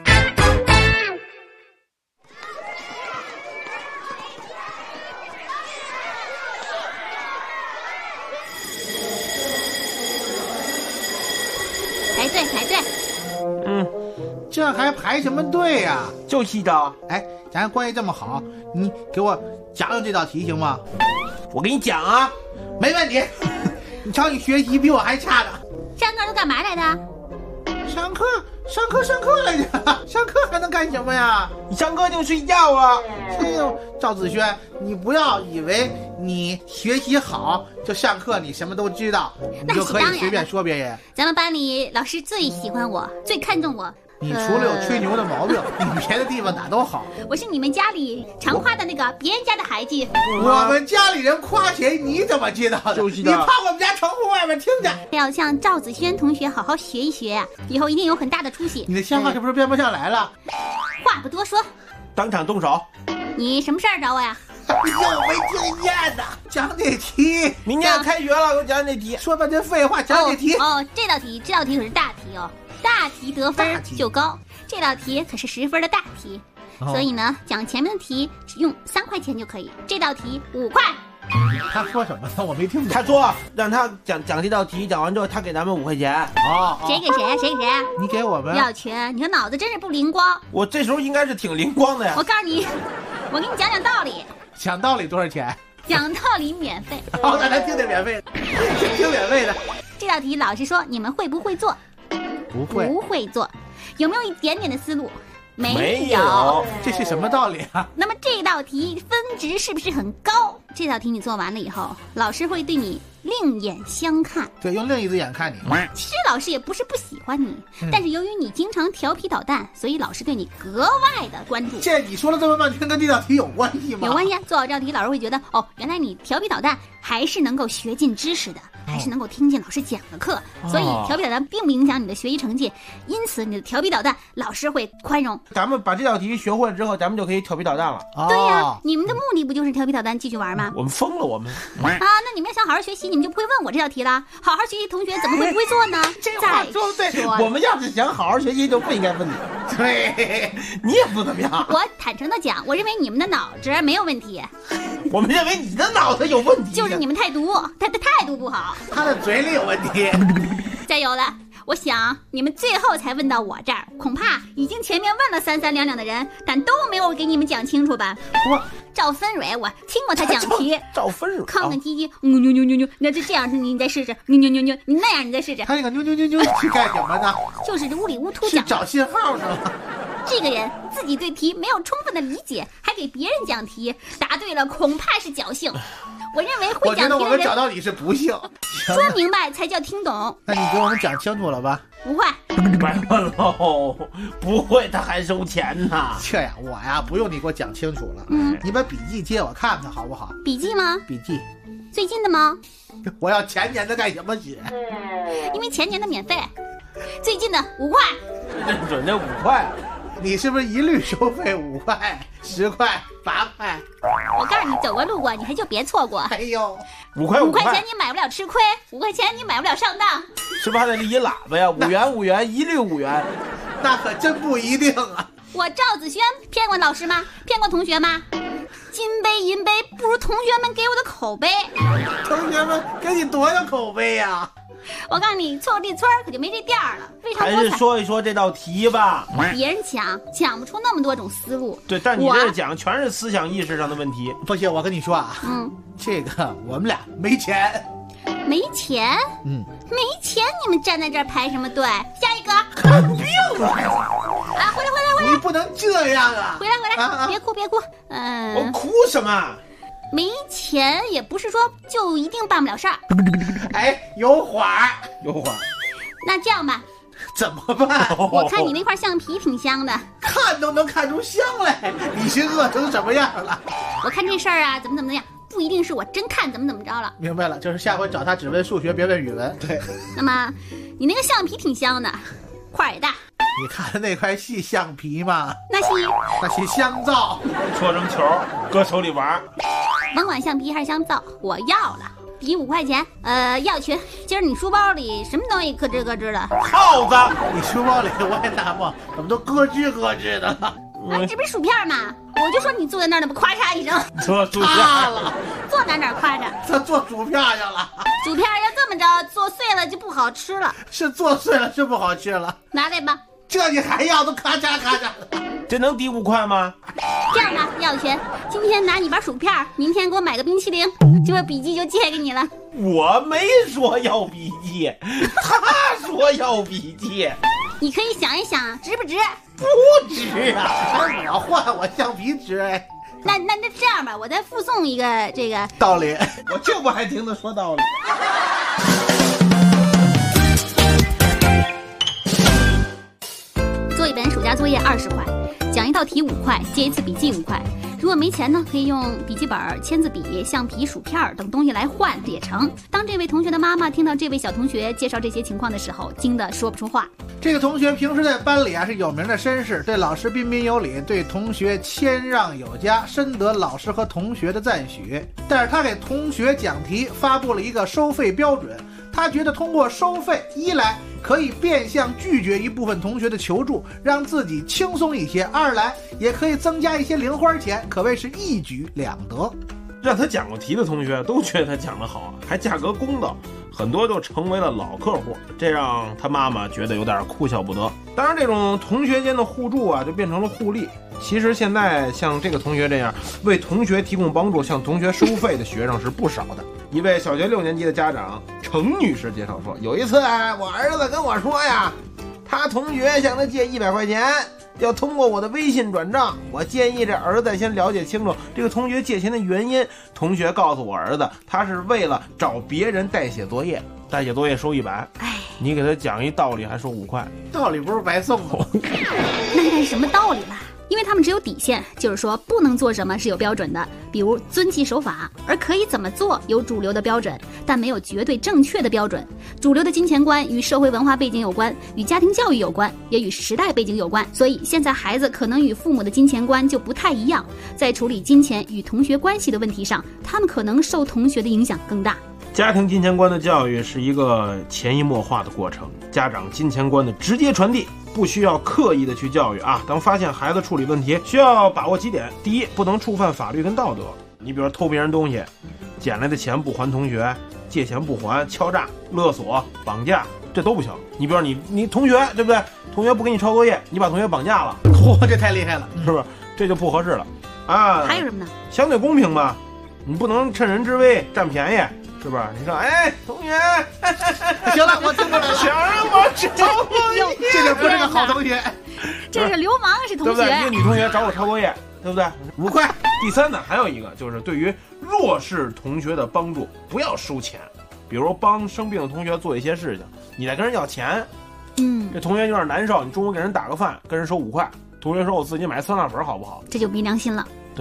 排队排队。
这还排什么队呀？
就一道。
哎，咱关系这么好，你给我讲讲这道题行吗？
我给你讲啊，
没问题。你瞧，你学习比我还差呢。
上课都干嘛来的？
上课来着。上课还能干什么呀？
你上课就睡觉啊。
哎呦，赵子轩，你不要以为你学习好就上课你什么都知道，你就可以随便说别人。
咱们班里老师最喜欢我，最看重我。
你除了有吹牛的毛病，你别的地方哪都好。
我是你们家里常夸的那个别人家的孩子。
我们家里人夸谁，你怎么知道的？
就是
你怕我们家窗户外面听见？
要向赵子轩同学好好学一学啊，以后一定有很大的出息。
你的笑话是不是编不下来了？
话不多说，
当场动手。
你什么事儿找我呀？
你又没经验的，讲这题。
明天要开学了，给我讲这题。
说半天废话，讲这题。
这道题可是大题哦。大题得分就高，这道题可是10分的大题，所以呢，讲前面的题只用3块钱就可以，这道题5块。
他说什么呢？我没听懂。
他说让他讲这道题，讲完之后他给咱们5块钱。
谁给谁啊？谁给谁啊？
你给我们。
耀群，你的脑子真是不灵光。
我这时候应该是挺灵光的呀。
我告诉你，我给你讲道理。
讲道理多少钱？
讲道理免费。
好，咱来听点免费的，听免费的。
这道题老实说，你们会不会做？
不
会做，有没有一点点的思路？
没有，
这是什么道理啊？
那么这道题分值是不是很高？这道题你做完了以后，老师会对你另眼相看，
对，用另一只眼看你。
其实老师也不是不喜欢你，但是由于你经常调皮捣蛋，所以老师对你格外的关注。
这你说了这么半天，跟这道题有关系吗？
有关系啊！做好这道题，老师会觉得原来你调皮捣蛋还是能够学进知识的，还是能够听进老师讲的课，所以调皮捣蛋并不影响你的学习成绩，因此你的调皮捣蛋老师会宽容。
咱们把这道题学会了之后，咱们就可以调皮捣蛋了。
对呀，你们的目的不就是调皮捣蛋继续玩吗？
我们疯了，我们
那你们要想好好学习，你们就不会问我这道题了。好好学习同学怎么会不会做呢？
这话说对，
我们要是想好好学习，就不应该问你。对，你也不怎么样。
我坦诚的讲，我认为你们的脑子没有问题。
我们认为你的脑子有问题，
就是你们太毒，他的态度不好，
他的嘴里有问题。
再有了，我想你们最后才问到我这儿，恐怕已经前面问了3两的人，但都没有给你们讲清楚吧？赵芬蕊，我听过他讲题。
赵芬蕊，
康康唧唧，扭扭扭扭，那就这样，你再试试，扭扭扭扭，你那样你再试试。
他那个扭扭扭扭是干什么呢？
就是乌里乌突讲。
是找信号是吗？
这个人自己对题没有充分的理解，还给别人讲题，答对了恐怕是侥幸。我认为会讲题的人，
我觉得我们找到你是不幸，
说明白才叫听懂。
那你给我们讲清楚了吧
？5块。
白问喽，不会他还收钱呢。
这呀，我呀不用你给我讲清楚了。你把笔记借我看看好不好？
笔记吗？
笔记。
最近的吗？
我要前年的干什么去？
因为前年的免费，最近的5块。
准这5块，
你是不是一律收费5块、10块、8块？
我告诉你，走过路过你还就别错过。
哎呦
，5块
钱你买不了吃亏，5块钱你买不了上当，
是不是还得立一喇叭呀？5元，一律5元，
那可真不一定啊。
我赵子轩骗过老师吗？骗过同学吗？金杯银杯不如同学们给我的口碑。
同学们给你多少口碑呀？
我告诉你，错地村可就没这店了。非常
还是说一说这道题吧。
别人抢不出那么多种思路。
对，但你这讲全是思想意识上的问题。
不行，我跟你说啊，这个我们俩没钱。
没钱？没钱，你们站在这儿排什么队？下一个。
病啊！
啊，回来！
你不能这样啊！
回来，别哭。
我哭什么？
没钱也不是说就一定办不了事儿。
哎，有话。
那这样吧，
怎么办？
我看你那块橡皮挺香的，
看都能看出香来。你是饿成什么样了？
我看这事儿啊，怎么样，不一定是我真看怎么着了。
明白了，就是下回找他只问数学，别问语文。对。
那么你那个橡皮挺香的，块也大。
你看的那块细橡皮吗？
那
是香皂，
搓成球，搁手里玩。
甭管橡皮还是香皂，我要了。抵5块钱。要去。今儿你书包里什么东西咯吱咯吱的？
耗子！
你书包里我也纳闷，怎么都咯吱咯吱的了？
这不是薯片吗？我就说你坐在那儿，怎么咔嚓一声
做薯片
了？
坐哪咔嚓？
他做薯片去了。
薯片要这么着，做碎了就不好吃了。
是做碎了是不好吃了。
拿来吧。
这你还要？都咔嚓咔嚓的。
这能抵5块吗？
这样吧，要钱，今天拿你包薯片，明天给我买个冰淇淋，这个笔记就借给你了。
我没说要笔记，他说要笔记。
你可以想一想，值不值？
不值啊！我要换我橡皮值哎。
那这样吧，我再附送一个这个
道理，
我就不还听他说道理。
做一本暑假作业20块，讲一道题5块，借一次笔记5块。如果没钱呢，可以用笔记本、签字笔、橡皮、薯片等东西来换也成。当这位同学的妈妈听到这位小同学介绍这些情况的时候，惊得说不出话。
这个同学平时在班里是有名的绅士，对老师彬彬有礼，对同学谦让有加，深得老师和同学的赞许。但是他给同学讲题发布了一个收费标准，他觉得通过收费，一来可以变相拒绝一部分同学的求助，让自己轻松一些；二来也可以增加一些零花钱，可谓是一举两得。
让他讲过题的同学都觉得他讲得好，还价格公道，很多就成为了老客户，这让他妈妈觉得有点哭笑不得。当然，这种同学间的互助啊，就变成了互利。其实现在像这个同学这样为同学提供帮助、向同学收费的学生是不少的。一位小学6年级的家长程女士介绍说，有一次我儿子跟我说呀，他同学向他借100块钱，要通过我的微信转账。我建议这儿子先了解清楚这个同学借钱的原因。同学告诉我儿子，他是为了找别人代写作业，代写作业收100。你给他讲一道理还收5块，
道理不是白送吗？
那是什么道理了？因为他们只有底线，就是说不能做什么是有标准的，比如遵纪守法，而可以怎么做有主流的标准，但没有绝对正确的标准。主流的金钱观与社会文化背景有关，与家庭教育有关，也与时代背景有关。所以现在孩子可能与父母的金钱观就不太一样，在处理金钱与同学关系的问题上，他们可能受同学的影响更大。
家庭金钱观的教育是一个潜移默化的过程，家长金钱观的直接传递，不需要刻意的去教育啊。当发现孩子处理问题，需要把握几点：第一，不能触犯法律跟道德。你比如说偷别人东西，捡来的钱不还同学，借钱不还，敲诈、勒索、绑架，这都不行。你比如说你同学对不对？同学不给你抄作业，你把同学绑架了，
嚯，这太厉害了，
是不是？这就不合适了啊。
还有什么呢？
相对公平吧，你不能趁人之危占便宜。是不是？你说，哎，同学，
行了，我听过来了。
想让我抄作业，
这就不是个好同学，
这是流氓，是同学。
对不对？一个女同学找我抄作业，对不对？5块。第三呢，还有一个就是对于弱势同学的帮助，不要收钱。比如帮生病的同学做一些事情，你再跟人要钱，这同学有点难受，你中午给人打个饭，跟人收5块，同学说我自己买酸辣粉好不好？
这就没良心了。
对。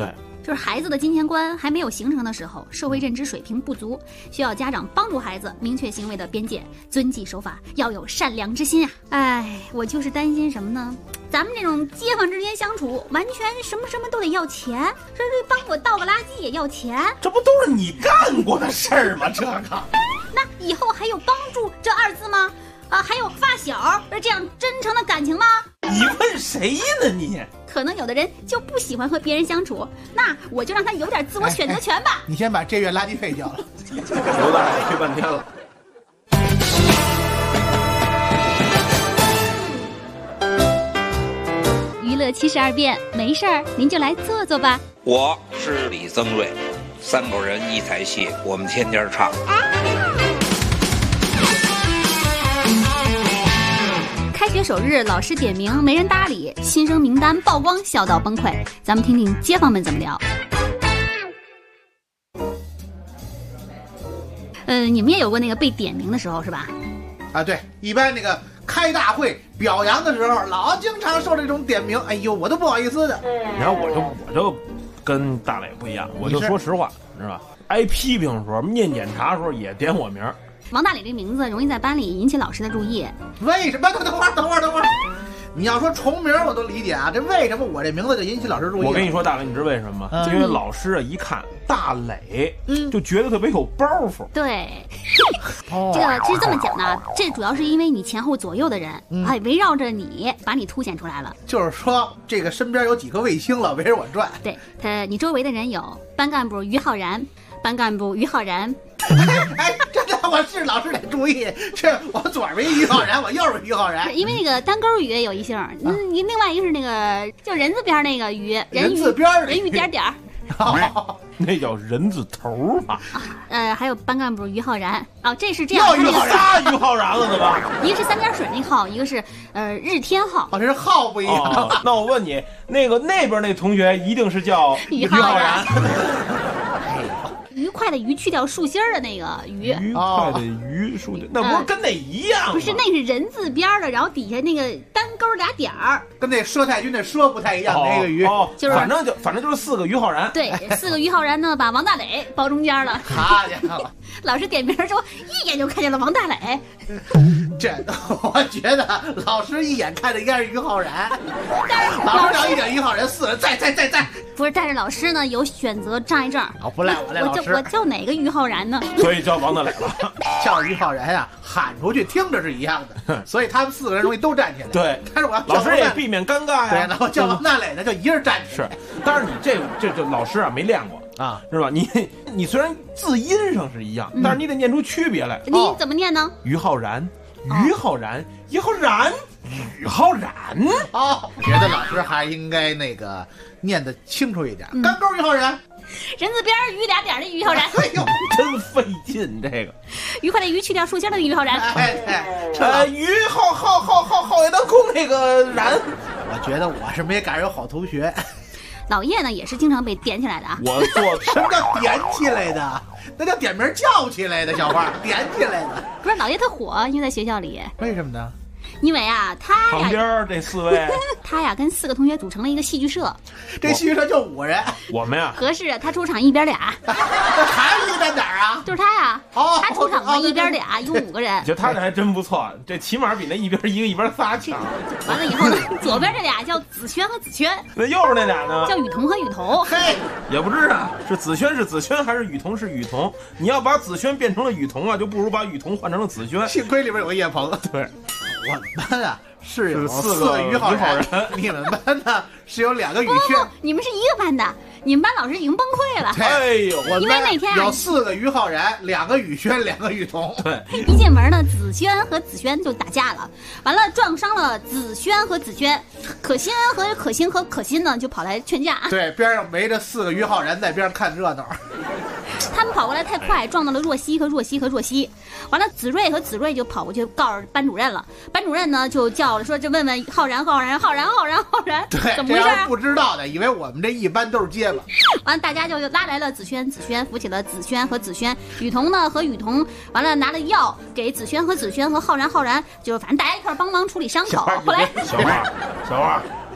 就是孩子的金钱观还没有形成的时候，社会认知水平不足，需要家长帮助孩子明确行为的边界，遵纪守法，要有善良之心啊！哎，我就是担心什么呢？咱们这种街坊之间相处，完全什么都得要钱，甚至帮我倒个垃圾也要钱，
这不都是你干过的事儿吗？这个，
那以后还有帮助这2字吗？还有发小这样真诚的感情吗？
你问谁呢你？
可能有的人就不喜欢和别人相处，那我就让他有点自我选择权吧。
你先把这月垃圾费交了。
刘大爷去半天了。
娱乐72变，没事儿您就来坐坐吧。
我是李增瑞，3口人一台戏，我们天天唱。
开学首日，老师点名没人搭理，新生名单曝光，笑到崩溃。咱们听听街坊们怎么聊。你们也有过那个被点名的时候是吧？
啊，对，一般那个开大会表扬的时候，老经常受这种点名，哎呦，我都不好意思的。
然后我就跟大磊不一样，我就说实话，是吧？挨批评的时候，面检查的时候也点我名。
王大磊这名字容易在班里引起老师的注意。
为什么？等会儿，你要说重名我都理解啊，这为什么我这名字就引起老师注意？
我跟你说，大磊，你知道为什么吗？因为老师啊一看大磊，就觉得特别有包袱。
对，这个其实这么讲呢，这主要是因为你前后左右的人，围绕着你，把你凸显出来了。
就是说，这个身边有几颗卫星了，围着我转。
对，你周围的人有班干部于浩然，班干部于浩然。
哎，真的，我是老师得注意，这我左边于浩然，我右边于浩然。
因为那个单钩鱼有一姓，另外一个是那个就人字边那个鱼，
人字边
人鱼点点。
那叫人字头吧？
还有班干部于浩然。哦，这是这样。
又仨于浩然了，对吧？
一个是3点水那号，一个是日天号。
哦，这是号不一样。
那我问你，那边那同学一定是叫
于浩然。愉快的愉去掉竖心儿的那个愉，
愉快的愉竖心，那不是跟那一样吗？
不是，那是人字边的，然后底下那个单钩俩点儿，
跟那佘太君那佘不太一样。那个愉，
就是
反正就是4个于浩然。
对，4个于浩然呢，把王大磊包中间了。
好家伙！
老师点名时候一眼就看见了王大磊。
这我觉得老师一眼看的应该是于浩然，
但是
老师一点于浩然4人在。
不是，但是老师呢有选择障碍症。
不赖我赖老师。
我叫哪个于浩然呢？
所以叫王大磊了。
叫于浩然啊，喊出去听着是一样的，所以他们4个人容易都站起来。
对，
但是我要
老师也避免尴尬呀。
对，然后叫王大磊呢，就一人站起来。
是，但是你这老师啊没练过啊，是吧？你虽然字音上是一样，但是你得念出区别来。
你怎么念呢？
于浩然，于浩然，于浩然，于浩然。
觉得老师还应该那个念得清楚一点。单钩于浩然。
人字边于俩点的于浩然。
哎呦，
真费劲这个。
愉快的愉去掉竖心的于浩然。
于浩也当空那个然。
我觉得我是没赶上有好同学。
老叶呢也是经常被点起来的啊。
我做
什么叫点起来的？那叫点名叫起来的，小花点起来的。
不是，老叶他火，因为在学校里。
为什么呢？
因为啊，他
旁边这4位，
他呀跟4个同学组成了一个戏剧社，
这戏剧社就5人。
我们呀
合适，他出场一边俩。
那还有一个在哪儿啊？
就是他呀。他出场嘛，一边俩，一共5个人。
就他这还真不错，这起码比那一边一个一边仨强。
完了以后呢，左边这俩叫子轩和子轩，
那右边那俩呢？
叫雨桐和雨桐。
嘿，
也不知道是子轩是子轩还是雨桐是雨桐。你要把子轩变成了雨桐啊，就不如把雨桐换成了子轩。
幸亏里边有个叶鹏。
对，
我们班啊是有
4个
于浩然，你们班呢是有2个宇轩。
不，你们是一个班的，你们班老师已经崩溃了。
哎呦，
因为那天
有4个于浩然，2个宇轩，2个雨桐。
对，
一进门呢，子轩和子轩就打架了，完了撞伤了子轩和子轩，可心和可心和可心呢就跑来劝架。
对，边上围着4个于浩然在边上看热闹。
他们跑过来太快，撞到了若曦和若曦和若曦。完了，子睿和子睿就跑过去告诉班主任了。班主任呢就叫了说，这问问浩然。
对，
怎么回事啊？
不知道的，以为我们这一班都是结巴。
完了，大家就拉来了子轩，子轩扶起了子轩和子轩，雨桐呢和雨桐，完了拿了药给子轩和子轩和浩然，就反正大家一块帮忙处理伤口。后来，
小花，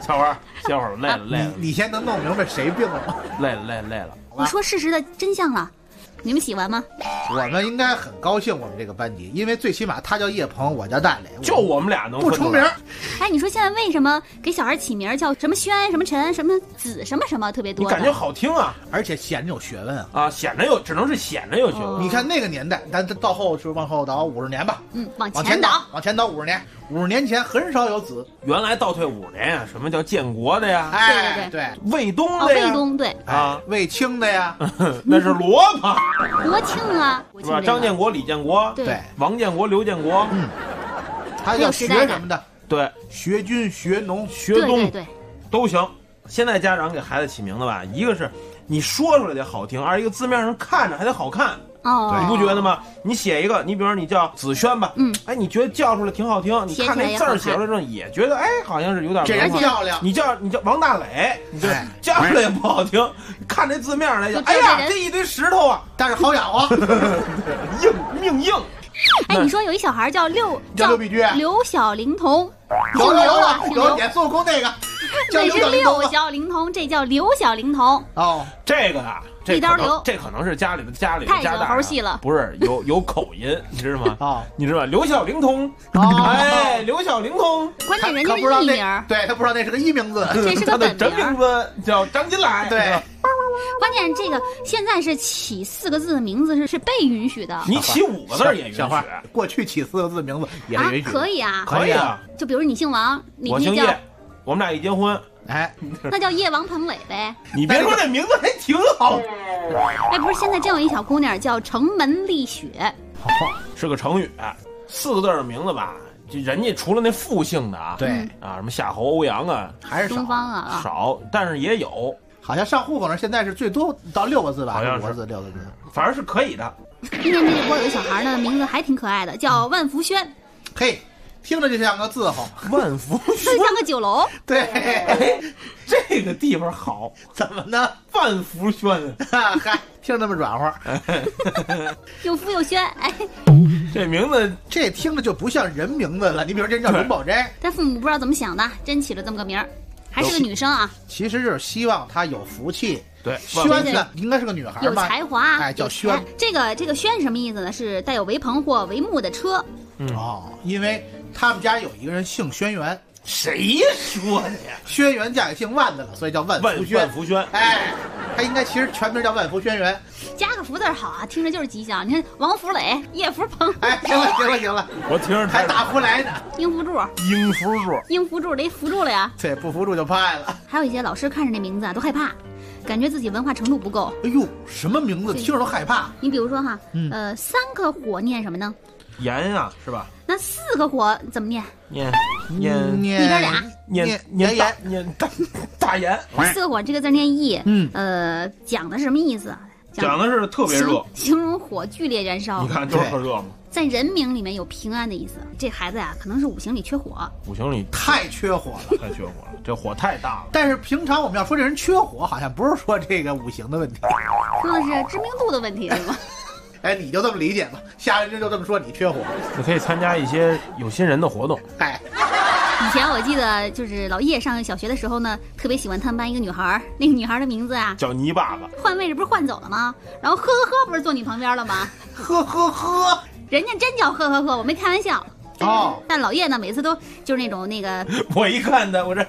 小花歇会儿，累了。
你先能弄明白谁病了吗？
累了。
我说事实的真相了，你们喜欢吗？
我们应该很高兴，我们这个班级，因为最起码他叫叶鹏，我叫戴磊，
就我们俩能
不出名。
哎，你说现在为什么给小孩起名叫什么轩、什么陈、什么子、什么特别多？
你感觉好听啊，
而且显着有学问
啊，只能是显着有学问。
你看那个年代，咱到后是往后倒50年吧，
往前倒
50年，50年前很少有子，
原来倒退5年呀，什么叫建国的呀？
对，
卫东的呀，
卫东对
啊，卫青的呀，
那是萝卜，
国庆啊，
是吧？张建国、李建国，
对，
王建国、刘建国，
还有学什么的，
对，
学军、学农、
学东，
对，
都行。现在家长给孩子起名字吧，一个是你说出来得好听，二一个字面上看着还得好看。
哦，
你不觉得吗？你写一个，你比如说你叫子轩吧，哎，你觉得叫出来挺好听，你看那字儿写出来之后也觉得，哎，好像是有点
这人漂亮。
你叫王大磊，你这叫出来也不好听，看这字面来讲，哎呀，这一堆石头啊，
但是好养活，
命硬。
哎，你说有一小孩叫刘
必居，
刘小龄童，
有点做工那个，
那是六小龄童，这叫刘小龄童。
哦，这个啊。
一刀流，
这可能是家里的家大
猴戏了，
不是有口音，你知道吗？
啊，
你知道吧？刘小龄童，哎，刘小龄童，
关键人家是艺名，
对他不知道那是个艺名字，
这是个本名，
真名字叫张金来，
对。
关键这个现在是起4个字的名字是被允许的，
你起5个字也允许。
过去起4个字的名字也允许，
可以啊，
可以啊。
就比如你姓王，
我姓叶，我们俩一结婚。
哎，
那叫叶王彭磊呗。
你别说，这名字还挺好。
哎，不是，现在真有一小姑娘叫城门立雪，
是个成语，4个字的名字吧。就人家除了那复姓的啊，
对
啊，什么夏侯、欧阳啊，
还是
东方啊，
少，但是也有。
好像上户口上现在是最多到6个字吧，
好像是
6个字，
反正是可以的。
今年这波有个小孩呢，名字还挺可爱的，叫万福轩。
嘿。听着就像个字号，
万福
轩像个酒楼。
对，
这个地方好，
怎么呢？
万福轩，
嗨，听着那么软和，
又福又轩，哎，
这名字
这听着就不像人名字了。你比如这人叫荣宝斋，
但父母不知道怎么想的，真起了这么个名儿，还是个女生啊。
其实就是希望她有福气。
对，
轩呢应该是个女孩，
有才华，
哎，叫轩。
这个轩是什么意思呢？是带有帷篷或帷幕的车。
哦，因为他们家有一个人姓轩辕，
谁说的呀？
轩辕家也姓万的了，所以叫万福轩。
万福轩，
哎，他应该其实全名叫万福轩辕，
加个福字好啊，听着就是吉祥。你看王福磊、叶福鹏，
哎，行了，
我听着
还打福来呢。
应福柱，应福柱得扶住了呀。
对，不扶住就派了。
还有一些老师看着那名字啊都害怕。感觉自己文化程度不够。
哎呦，什么名字听着都害怕。
你比如说哈，3个火念什么呢？
炎啊，是吧？
那4个火怎么念？
念
一边俩。
念大炎。
4个火这个字念意。讲的是什么意思？
讲的是特别热，
形容火剧烈燃烧。
你看就是特热嘛。
在人名里面有平安的意思。这孩子呀，可能是5行里缺火。
5行里
太缺火了，
太缺火了，这火太大了。
但是平常我们要说这人缺火，好像不是说这个5行的问题，
说的是知名度的问题，是吗？
哎，你就这么理解吧，下人就这么说你缺火。
你可以参加一些有心人的活动。
哎，
以前我记得就是老叶上小学的时候呢，特别喜欢他们班一个女孩，那个女孩的名字啊
叫泥爸爸。
换位置不是换走了吗？然后呵不是坐你旁边了吗？
呵，
人家真叫呵，我没开玩笑。
哦，
但老叶呢，每次都就是那种那个，
我一看他，我这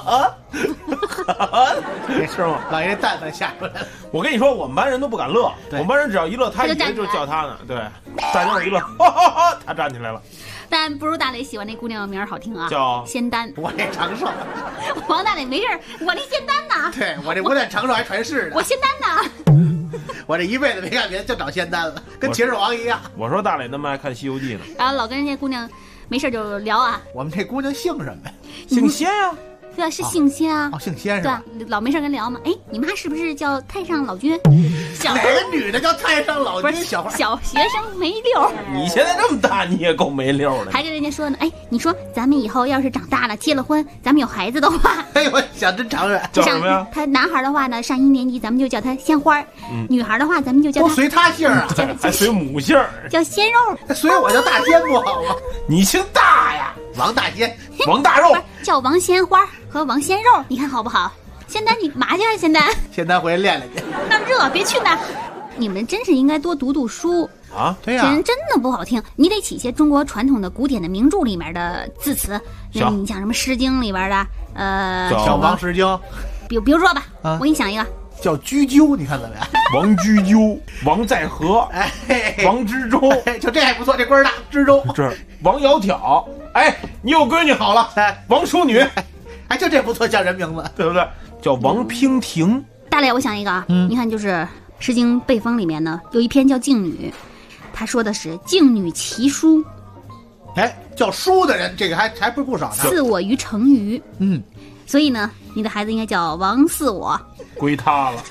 没事吗？
老爷蛋蛋吓出来了。
我跟你说，我们班人都不敢乐，我们班人只要一乐，他以为就叫他呢。对，大家伙一乐，他站起来了。
但不如大磊喜欢那姑娘名儿好听啊，
叫
仙丹。
我也长寿。
王大磊没事，我这仙丹呢？
对我这不但长寿还传世呢。
我仙丹呢？
我这一辈子没干别的，就找仙丹了，跟秦始皇一样。
我说大磊那么爱看《西游记》呢，
然后老跟人家姑娘没事就聊啊。
我们这姑娘姓什么呀？
姓仙呀。
对啊，是姓仙啊。
哦，姓仙是吧？
对，老没事跟聊嘛。哎，你妈是不是叫太上老君？
哪个女的叫太上老君？
小学生没溜。
你现在这么大，你也够没溜的。
还跟人家说呢，哎，你说咱们以后要是长大了，结了婚，咱们有孩子的话，
哎，我想真长远。
叫什么呀？
他男孩的话呢，上1年级咱们就叫他鲜花；女孩的话，咱们就叫他
都随他姓啊，
还随母姓，
叫鲜肉。
随我叫大仙不好吗？
你姓大呀。
王大仙、
王大肉，
叫王鲜花和王鲜肉，你看好不好？仙丹，你嘛去啊？仙丹，
仙丹回来练练去。
那么热，别去那。你们真是应该多读读书
啊！
对呀，
人真的不好听，你得起些中国传统的古典的名著里面的字词。那你像什么《诗经》里边的，
小王诗经。
比如说吧，我给你想一个，
叫居鸠，你看怎么样？
王居鸠、王在河、王知州，
就这还不错，这官儿大，知州。
这王窈窕，你有闺女好了，王淑女，
就这不错，叫人名字，
对不对？叫王娉婷。
大磊，我想一个啊，你看就是《诗经·备风》里面呢，有一篇叫《静女》，他说的是静女其书。
叫书的人，这个还不少呢。
似我于成鱼，所以呢，你的孩子应该叫王似我。
归他了。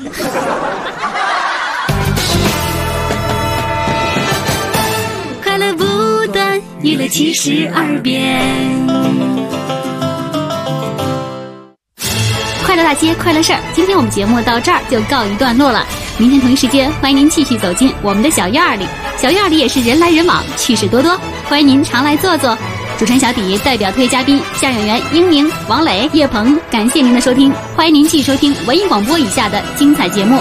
快乐不断，娱乐72变。
快乐大街，快乐事儿。今天我们节目到这儿就告一段落了。明天同一时间，欢迎您继续走进我们的小院里。小院里也是人来人往，趣事多多，欢迎您常来坐坐。主持人小迪代表特约嘉宾相声演员英明、王磊、叶鹏，感谢您的收听，欢迎您继续收听文艺广播以下的精彩节目。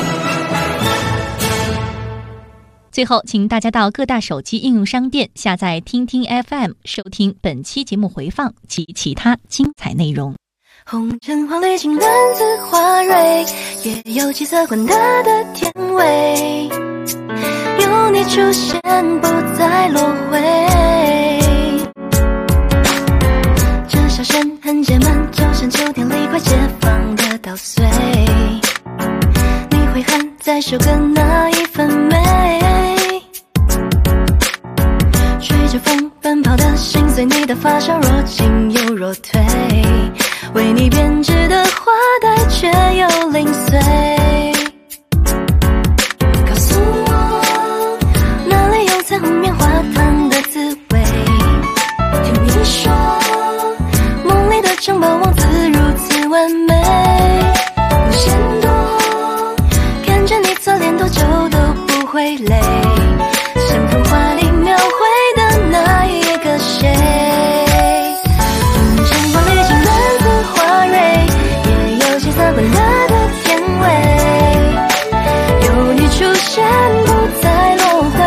最后，请大家到各大手机应用商店下载听听 FM， 收听本期节目回放及其他精彩内容。
红橙黄绿青蓝紫花蕊，也有七色混搭的甜味。有你出现，不再落灰。这小山很解闷，就像秋天里快解放的稻穗。你挥汗在手跟那一份美，吹着风奔跑的心碎，你的发梢若进又若退。为你编织的花带却又零碎，告诉我哪里有彩虹棉花糖的滋味。听你说梦里的城堡王子如此完美，无限多，看着你侧脸多久都不会累，像童话里描绘的那一个谁。混搭的甜味，有你出现不再落灰。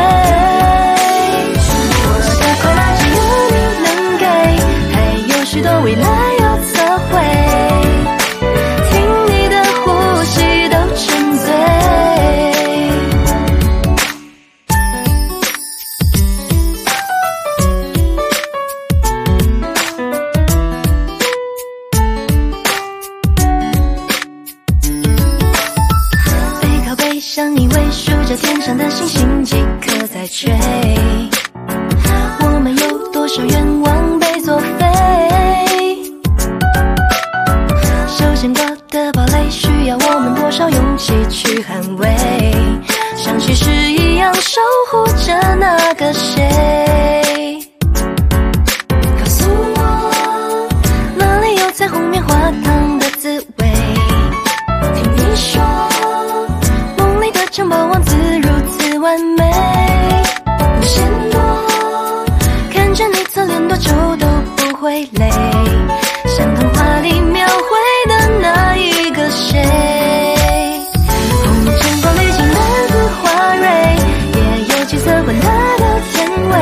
我的快乐只有你能给，还有许多未来要测绘。听你的呼吸都沉醉。想以为数着天上的星星几颗在追，我们有多少愿望被作废？修剪过的堡垒需要我们多少勇气去捍卫？像骑士一样守护着那个谁。告诉我哪里有彩虹棉花糖的滋味。听你说城堡王子如此完美，无限多，看着你侧脸多久都不会累，像童话里描绘的那一个谁。红橙黄绿青蓝紫花蕊，也有七色混搭的甜味，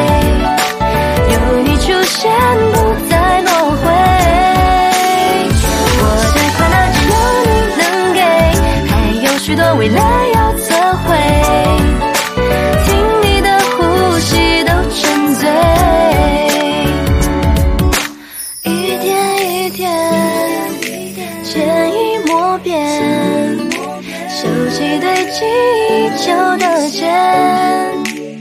有你出现不再落灰。我的快乐只有你能给，还有许多未来记忆旧的茧，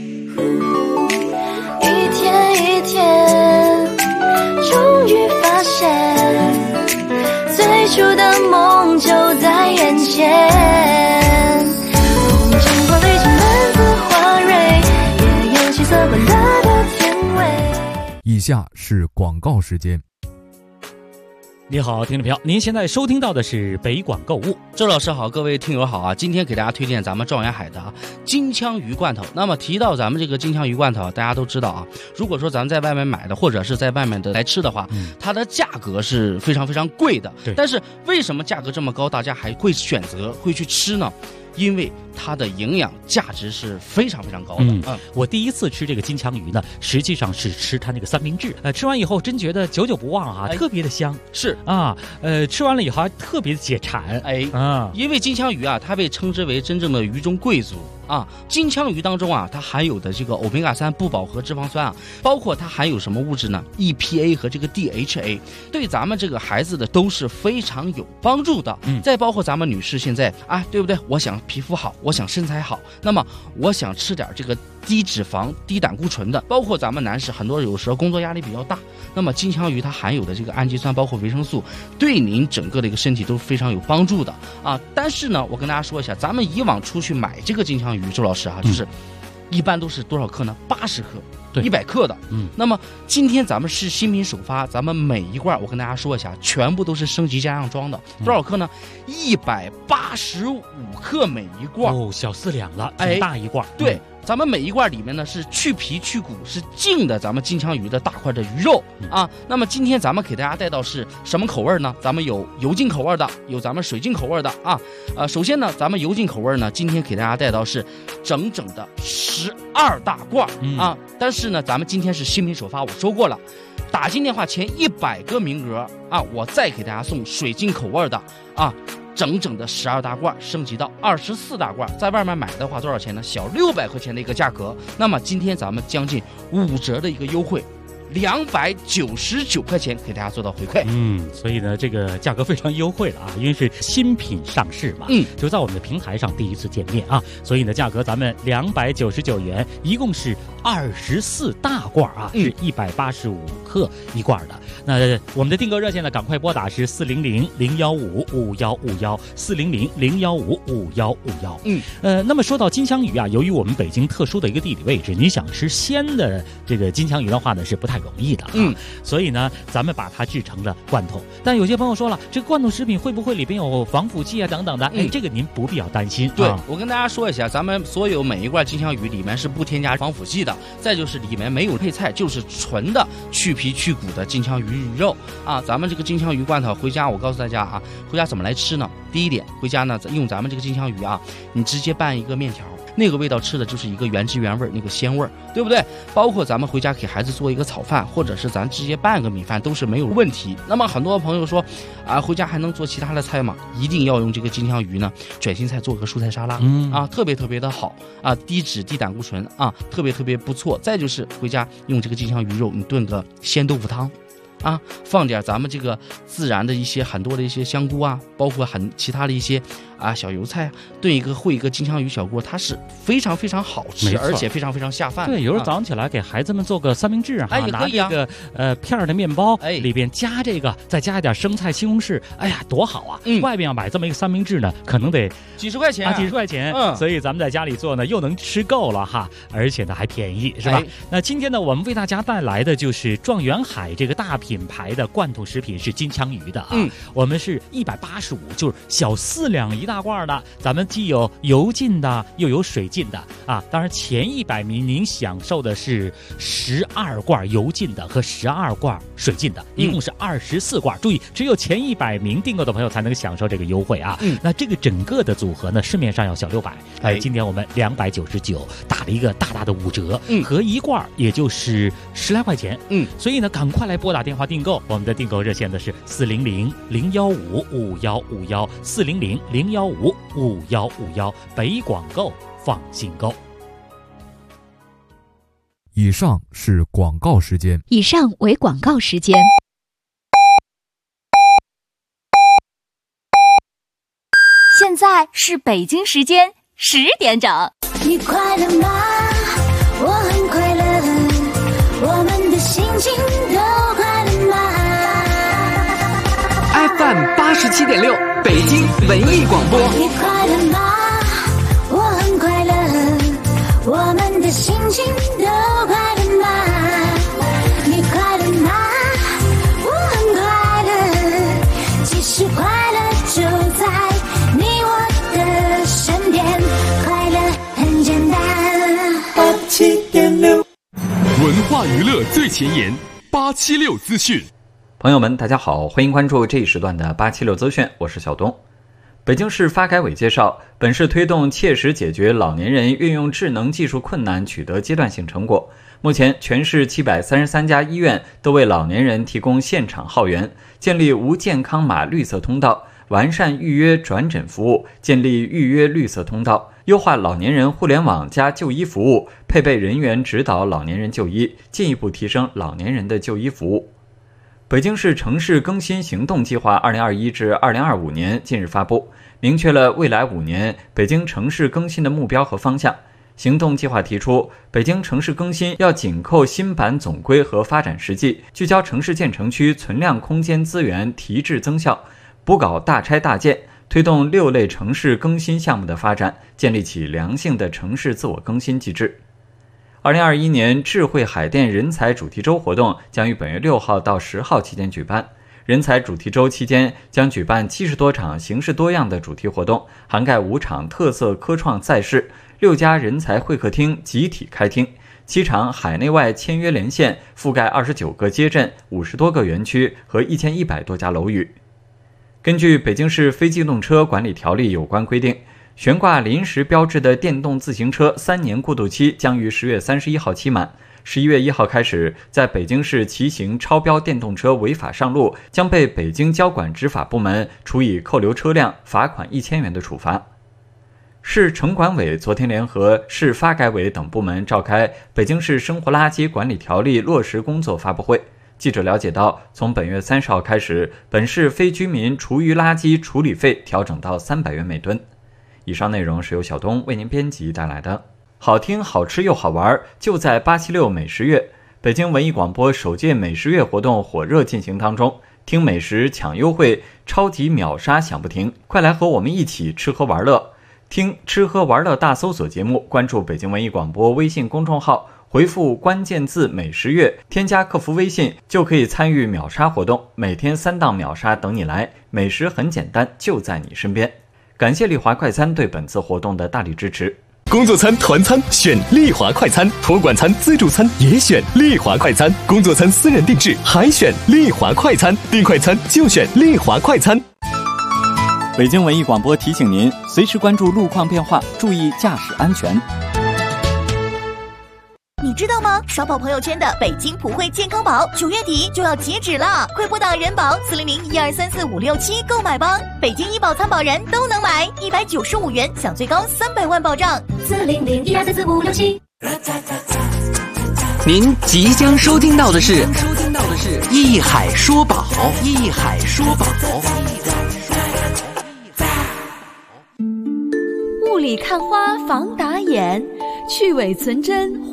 一天一天，终于发现，最初的梦就在眼前。红橙黄绿青蓝紫花蕊，也有七色混搭的甜味。
以下是广告时间。 你好，听众朋友，您现在收听到的是北广购物。
周老师好，各位听友好啊！今天给大家推荐咱们状元海的金枪鱼罐头。那么提到咱们这个金枪鱼罐头，大家都知道啊，如果说咱们在外面买的，或者是在外面的来吃的话，它的价格是非常非常贵的。但是为什么价格这么高，大家还会选择会去吃呢？因为它的营养价值是非常非常高的。
我第一次吃这个金枪鱼呢，实际上是吃它那个三明治。吃完以后真觉得久久不忘啊，特别的香。
是
啊，吃完了以后还特别的解馋。
因为金枪鱼啊，它被称之为真正的鱼中贵族啊。金枪鱼当中啊，它含有的这个欧米伽3不饱和脂肪酸啊，包括它含有什么物质呢 ？EPA 和这个 DHA， 对咱们这个孩子的都是非常有帮助的。再包括咱们女士现在啊，对不对？我想皮肤好，我想身材好，那么我想吃点这个低脂肪、低胆固醇的。包括咱们男士很多有时候工作压力比较大，那么金枪鱼它含有的这个氨基酸，包括维生素，对您整个的一个身体都非常有帮助的啊。但是呢，我跟大家说一下，咱们以往出去买这个金枪鱼，周老师啊，就是一般都是多少克呢？80克。100克的，那么今天咱们是新品首发，咱们每一罐我跟大家说一下，全部都是升级加上装的，多少克呢？185克每一罐，
小4两了，挺大一罐。
对，咱们每一罐里面呢是去皮去骨，是净的，咱们金枪鱼的大块的鱼肉啊。那么今天咱们给大家带到是什么口味呢？咱们有油浸口味的，有咱们水浸口味的啊。首先呢，咱们油浸口味呢，今天给大家带到是整整的12大罐啊。但是呢，咱们今天是新品首发，我说过了，打进电话前100个名额啊，我再给大家送水浸口味的啊，整整的12大罐，升级到24大罐，在外面买的话多少钱呢？小600块钱的一个价格。那么今天咱们将近5折的一个优惠。299块钱给大家做到回馈，
所以呢，这个价格非常优惠了啊，因为是新品上市嘛，就在我们的平台上第一次见面啊，所以呢，价格咱们299元，一共是24大罐啊，是185克一罐的。那我们的订购热线呢，赶快拨打是400-015-5151，400-015-5151。那么说到金枪鱼啊，由于我们北京特殊的一个地理位置，你想吃鲜的这个金枪鱼的话呢，是不太容易的所以呢，咱们把它制成了罐头。但有些朋友说了，这个罐头食品会不会里边有防腐剂啊等等的？这个您不必要担心。
对，我跟大家说一下，咱们所有每一罐金枪鱼里面是不添加防腐剂的，再就是里面没有配菜，就是纯的去皮去骨的金枪鱼肉啊。咱们这个金枪鱼罐头回家，我告诉大家啊，回家怎么来吃呢？第一点，回家呢用咱们这个金枪鱼啊，你直接拌一个面条，那个味道吃的就是一个原汁原味，那个鲜味，对不对？包括咱们回家给孩子做一个炒饭，或者是咱直接拌个米饭都是没有问题。那么很多朋友说啊，回家还能做其他的菜吗？一定要用这个金枪鱼呢，卷心菜做个蔬菜沙拉啊，特别特别的好啊，低脂低胆固醇啊，特别特别不错。再就是回家用这个金枪鱼肉，你炖个鲜豆腐汤。啊，放点咱们这个自然的一些很多的一些香菇啊，包括其他的一些啊小油菜，炖一个烩一个金枪鱼小锅，它是非常非常好吃，而且非常非常下饭。
对，有时候早上起来给孩子们做个三明治哈，
也可以啊，
拿这个片的面包，里边加这个，再加一点生菜、西红柿，哎呀，多好啊！外边要买这么一个三明治呢，可能得
几十块钱啊，
几十块钱。所以咱们在家里做呢，又能吃够了哈，而且呢还便宜，是吧？那今天呢，我们为大家带来的就是状元海这个大品牌的罐头食品是金枪鱼的啊，我们是185，就是小4两一大罐的，咱们既有油浸的，又有水浸的啊。当然前100名您享受的是12罐油浸的和12罐水浸的，一共是24罐。注意，只有前100名订购的朋友才能享受这个优惠啊。那这个整个的组合呢，市面上要小600，今天我们299打了一个大大的5折，合一罐也就是10来块钱。所以呢，赶快来拨打电话订购。我们的订购热线的是400-015-5151，400-015-5151，北广购，放心购。
以上是广告时间。
以上为广告时间。现在是北京时间10点整。
你快乐吗？我很快乐，我们的心情都快乐吗？
FM 87.6，北京文艺广播。
你快乐吗？我很快乐，我们的心情都快乐吗？你快乐吗？我很快乐，
话娱乐最前沿，876资讯。
朋友们，大家好，欢迎关注这一时段的876资讯，我是小东。北京市发改委介绍，本市推动切实解决老年人运用智能技术困难取得阶段性成果。目前，全市733家医院都为老年人提供现场号源，建立无健康码绿色通道，完善预约转诊服务，建立预约绿色通道，优化老年人互联网加就医服务，配备人员指导老年人就医，进一步提升老年人的就医服务。北京市城市更新行动计划2021至2025年近日发布，明确了未来5年北京城市更新的目标和方向。行动计划提出，北京城市更新要紧扣新版总规和发展实际，聚焦城市建成区存量空间资源提质增效，不搞大拆大建，推动6类城市更新项目的发展，建立起良性的城市自我更新机制。2021年智慧海淀人才主题周活动将于本月6号到10号期间举办。人才主题周期间将举办70多场形式多样的主题活动，涵盖5场特色科创赛事，6家人才会客厅集体开厅，7场海内外签约连线，覆盖29个街镇、50多个园区和1100多家楼宇。根据北京市非机动车管理条例有关规定，悬挂临时标志的电动自行车3年过渡期将于10月31号期满。11月1号开始，在北京市骑行超标电动车违法上路，将被北京交管执法部门处以扣留车辆、罚款1000元的处罚。市城管委昨天联合市发改委等部门召开北京市生活垃圾管理条例落实工作发布会。记者了解到，从本月30号开始，本市非居民厨余垃圾处理费调整到300元每吨。以上内容是由小东为您编辑带来的。好听、好吃又好玩，就在876美食月。北京文艺广播首届美食月活动火热进行当中，听美食抢优惠，超级秒杀享不停，快来和我们一起吃喝玩乐。听吃喝玩乐大搜索节目，关注北京文艺广播微信公众号，回复关键字美食月，添加客服微信就可以参与秒杀活动，每天3档秒杀等你来，美食很简单，就在你身边。感谢丽华快餐对本次活动的大力支持。
工作餐、团餐选丽华快餐，托管餐、自助餐也选丽华快餐，工作餐私人定制还选丽华快餐，订快餐就选丽华快餐。
北京文艺广播提醒您，随时关注路况变化，注意驾驶安全。
你知道吗？刷爆朋友圈的北京普惠健康宝9月底就要截止了，快拨打人保400-1234-567购买吧！北京医保参保人都能买，195元享最高300万保障。400-1234-567。
您即将收听到的是一海说宝，一海说宝。
雾里看花防打眼，去伪存真。